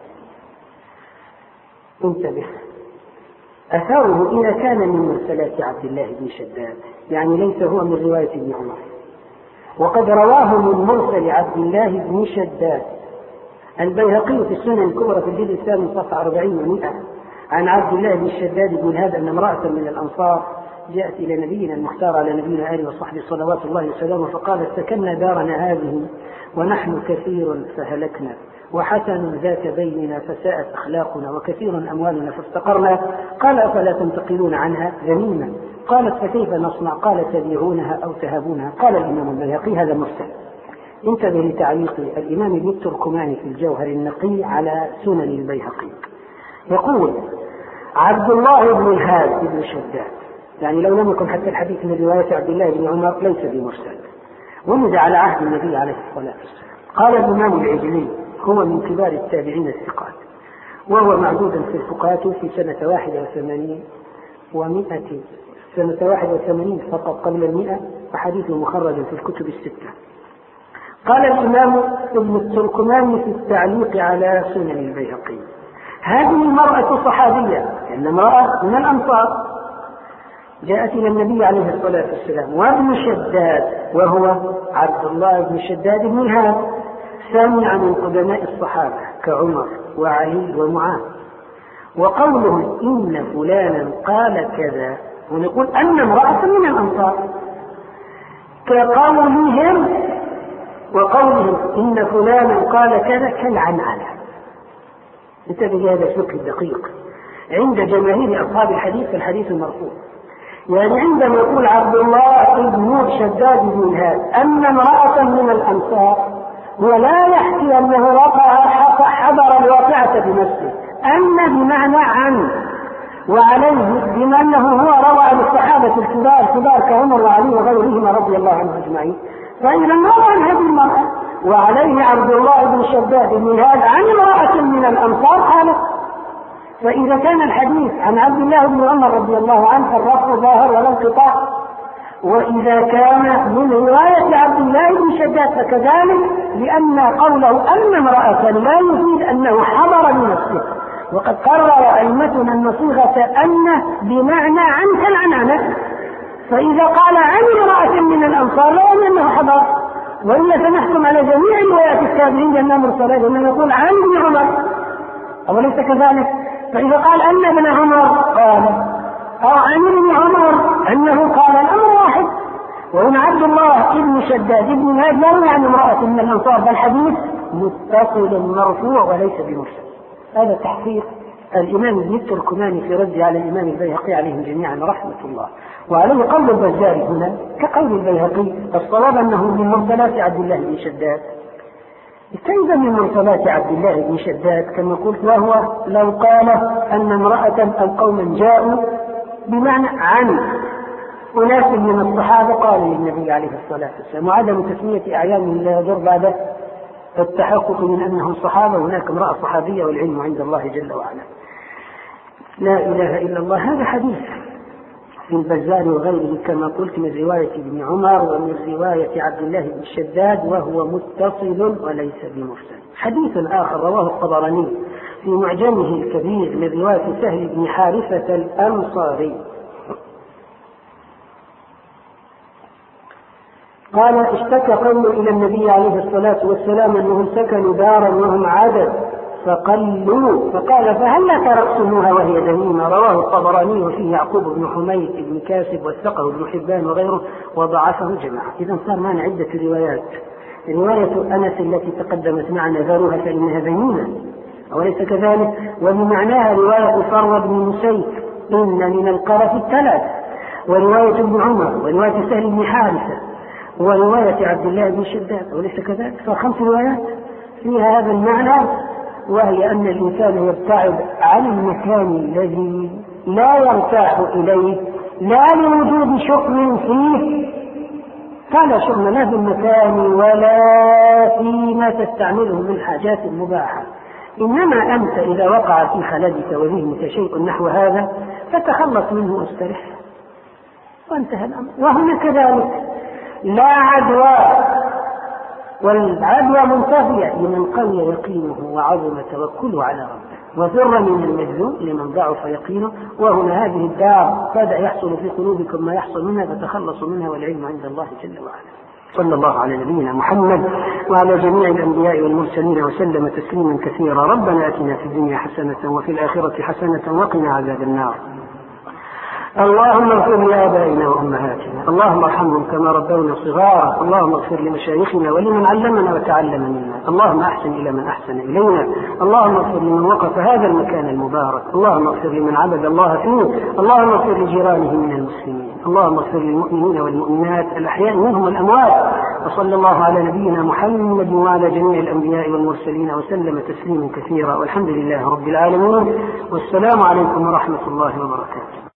انتبه، أثاره إذا كان من مرسلات عبد الله بن شداد يعني ليس هو من رواية ابن عمر، وقد رواه من مرسل عبد الله بن شداد البيهقي في السنن الكبرى في الجزء الثاني صفحة أربعين ومئة عن عبد الله بن شداد بن الهاد أن امرأة من الأنصار جاءت إلى نبينا المختار على نبينا آله وصحبه صلوات الله وسلامه، فقالت سكننا دارنا هذه ونحن كثير فهلكنا، وحسن ذات بيننا فساءت أخلاقنا، وكثير أموالنا فافتقرنا. قال أفلا تنتقلون عنها ذميما؟ قالت فكيف نصنع؟ قال تبيعونها أو تهبونها. قال الإمام البيهقي هذا مرسل. انتبه لتعليق الإمام ابن التركماني في الجوهر النقي على سنن البيهقي، يقول عبد الله بن الهاد بن شداد، يعني لو لم يكن حتى الحديث من رواية عبد الله بن عمر ليس بمرسل، ولد على عهد النبي عليه الصلاة والسلام. قال الإمام العجلي هو من كبار التابعين الثقات، وهو معدود في الفقهاء في سنة واحدة وثمانين ومائة سنة واحدة وثمانين فقط قبل المئة، وحديثه مخرج في الكتب الستة. قال الإمام ابن التركماني في التعليق على سنن البيهقي هذه المرأة صحابية، إن امرأة من الأنصار جاءت إلى النبي عليه الصلاة والسلام، وابن شداد وهو عبد الله بن شداد بن الهاد سمع من قدماء الصحابة كعمر وعلي ومعاذ، وقولهم إن فلانا قال كذا ونقول أن امرأة من الأنصار كقولهم وقولهم إن فلانا قال كذا كالعنعنة. انتبه هذا الفقه الدقيق عند جماهير أصحاب الحديث في الحديث المرفوع، يعني عندما يقول عبد الله بن شداد بن الهاد أن امرأة من الأنصار ولا يحكي أنه وقع حضر الواقعة بنفسه، أن بمعنى عن، وعليه بما أنه هو روى عن الصحابة الكبار كبار كعمر وعلي وغيرهما رضي الله عنهم أجمعين، فإذا روى عن هذه المرأة، وعليه عبد الله بن شداد بن الهاد عن امرأة من الأنصار قالت. فإذا كان الحديث عن عبد الله بن عمر رضي الله عنه فالرفض ظاهر ولا انقطاع، وإذا كان من رواية عبد الله بن شداد فكذلك، لأن قوله أن امرأة لا يفيد أنه حضر بنفسه، وقد قرر أئمتنا أن صيغة أن بمعنى عن كالعنعنة، فإذا قال عن امرأة من الأنصار لا يعني أنه حضر، وإلا سنحكم على جميع روايات التابعين أنها مرسلة، أنه يقول عن ابن عمر أوليس كذلك؟ فإذا قال أن ابن عمر قال أو عن ابن عمر أنه قال الأمر واحد. وهنا عبد الله بن شداد بن الهاد لا يروي عن امرأة من الأنصار، بل حديث متصل مرفوع وليس بمرسل. هذا تحقيق الإمام ابن التركماني في رد على الإمام البيهقي عليهم جميعا رحمة الله. وعليه قول البزار هنا كقول البيهقي الصواب أنه من مرسلات عبد الله بن شداد. كيف من مرسلات عبد الله بن شداد كما قلت؟ وهو لو قال أن امرأة أو قوما جاءوا بمعنى عن أناس من الصحابة قالوا للنبي عليه الصلاة والسلام، وعدم تسمية أعيان لا يضر بعد التحقق من أنهم صحابة، هناك امرأة صحابية والعلم عند الله جل وعلا. لا إله إلا الله. هذا حديث في البزار وغيره كما قلت من رواية ابن عمر ومن رواية عبد الله بن شداد، وهو متصل وليس بمرسل. حديث آخر رواه الطبراني في معجمه الكبير من رواية سهل بن حارثة الأنصاري قال اشتكى قوم إلى النبي عليه الصلاة والسلام أنهم سكنوا دارا وهم عدد فقلوا، فقال فهلا تركتموها وهي ذميمة. رواه الطبراني وفيه يعقوب بن حميد بن كاسب وثقه ابن حبان وغيره وضعفه جماعة. إذا صار معنا عدة روايات. رواية أنس التي تقدمت معنا ذروها فإنها ذميمة أوليس كذلك؟ وبمعناها رواية فروة بن مسيف إن من القرف الثلاث، ورواية ابن عمر، ورواية سهل بن حارثة، ورواية عبد الله بن شداد أوليس كذلك؟ فخمس روايات فيها هذا المعنى، وهي أن الإنسان يبتعد عن المكان الذي لا يرتاح إليه لا لوجود شؤم فيه، فلا شؤم لا في المكان ولا فيما تستعمله من حاجات مباحة، إنما أنت إذا وقع في خلدك وذهنك شيء نحو هذا فتخلص منه واسترح وانتهى الأمر. وهنا كذلك لا عدوى، والعدوى منتهية لمن قوي يقينه وعظم توكله على ربه، وفر من المجذوب لمن ضعف يقينه. وهنا هذه الدار بدأ يحصل في قلوبكم ما يحصل منها فتخلصوا منها، والعلم عند الله جل وعلا. صلى الله على نبينا محمد وعلى جميع الأنبياء والمرسلين وسلم تسليما كثيرا. ربنا آتنا في الدنيا حسنة وفي الآخرة حسنة وقنا عذاب النار. اللهم اغفر لآبائنا وأمهاتنا، اللهم ارحمهم كما ربونا صغارا، اللهم اغفر لمشايخنا ولمن علمنا وتعلم منا، اللهم أحسن إلى من أحسن إلينا، اللهم اغفر لمن وقف هذا المكان المبارك، اللهم اغفر لمن عبد الله فيه، اللهم اغفر لجيرانه من المسلمين، اللهم اغفر للمؤمنين والمؤمنات الأحياء منهم والأموات. وصلى الله على نبينا محمد وعلى جميع الأنبياء والمرسلين وسلم تسليما كثيرا، والحمد لله رب العالمين، والسلام عليكم ورحمة الله وبركاته.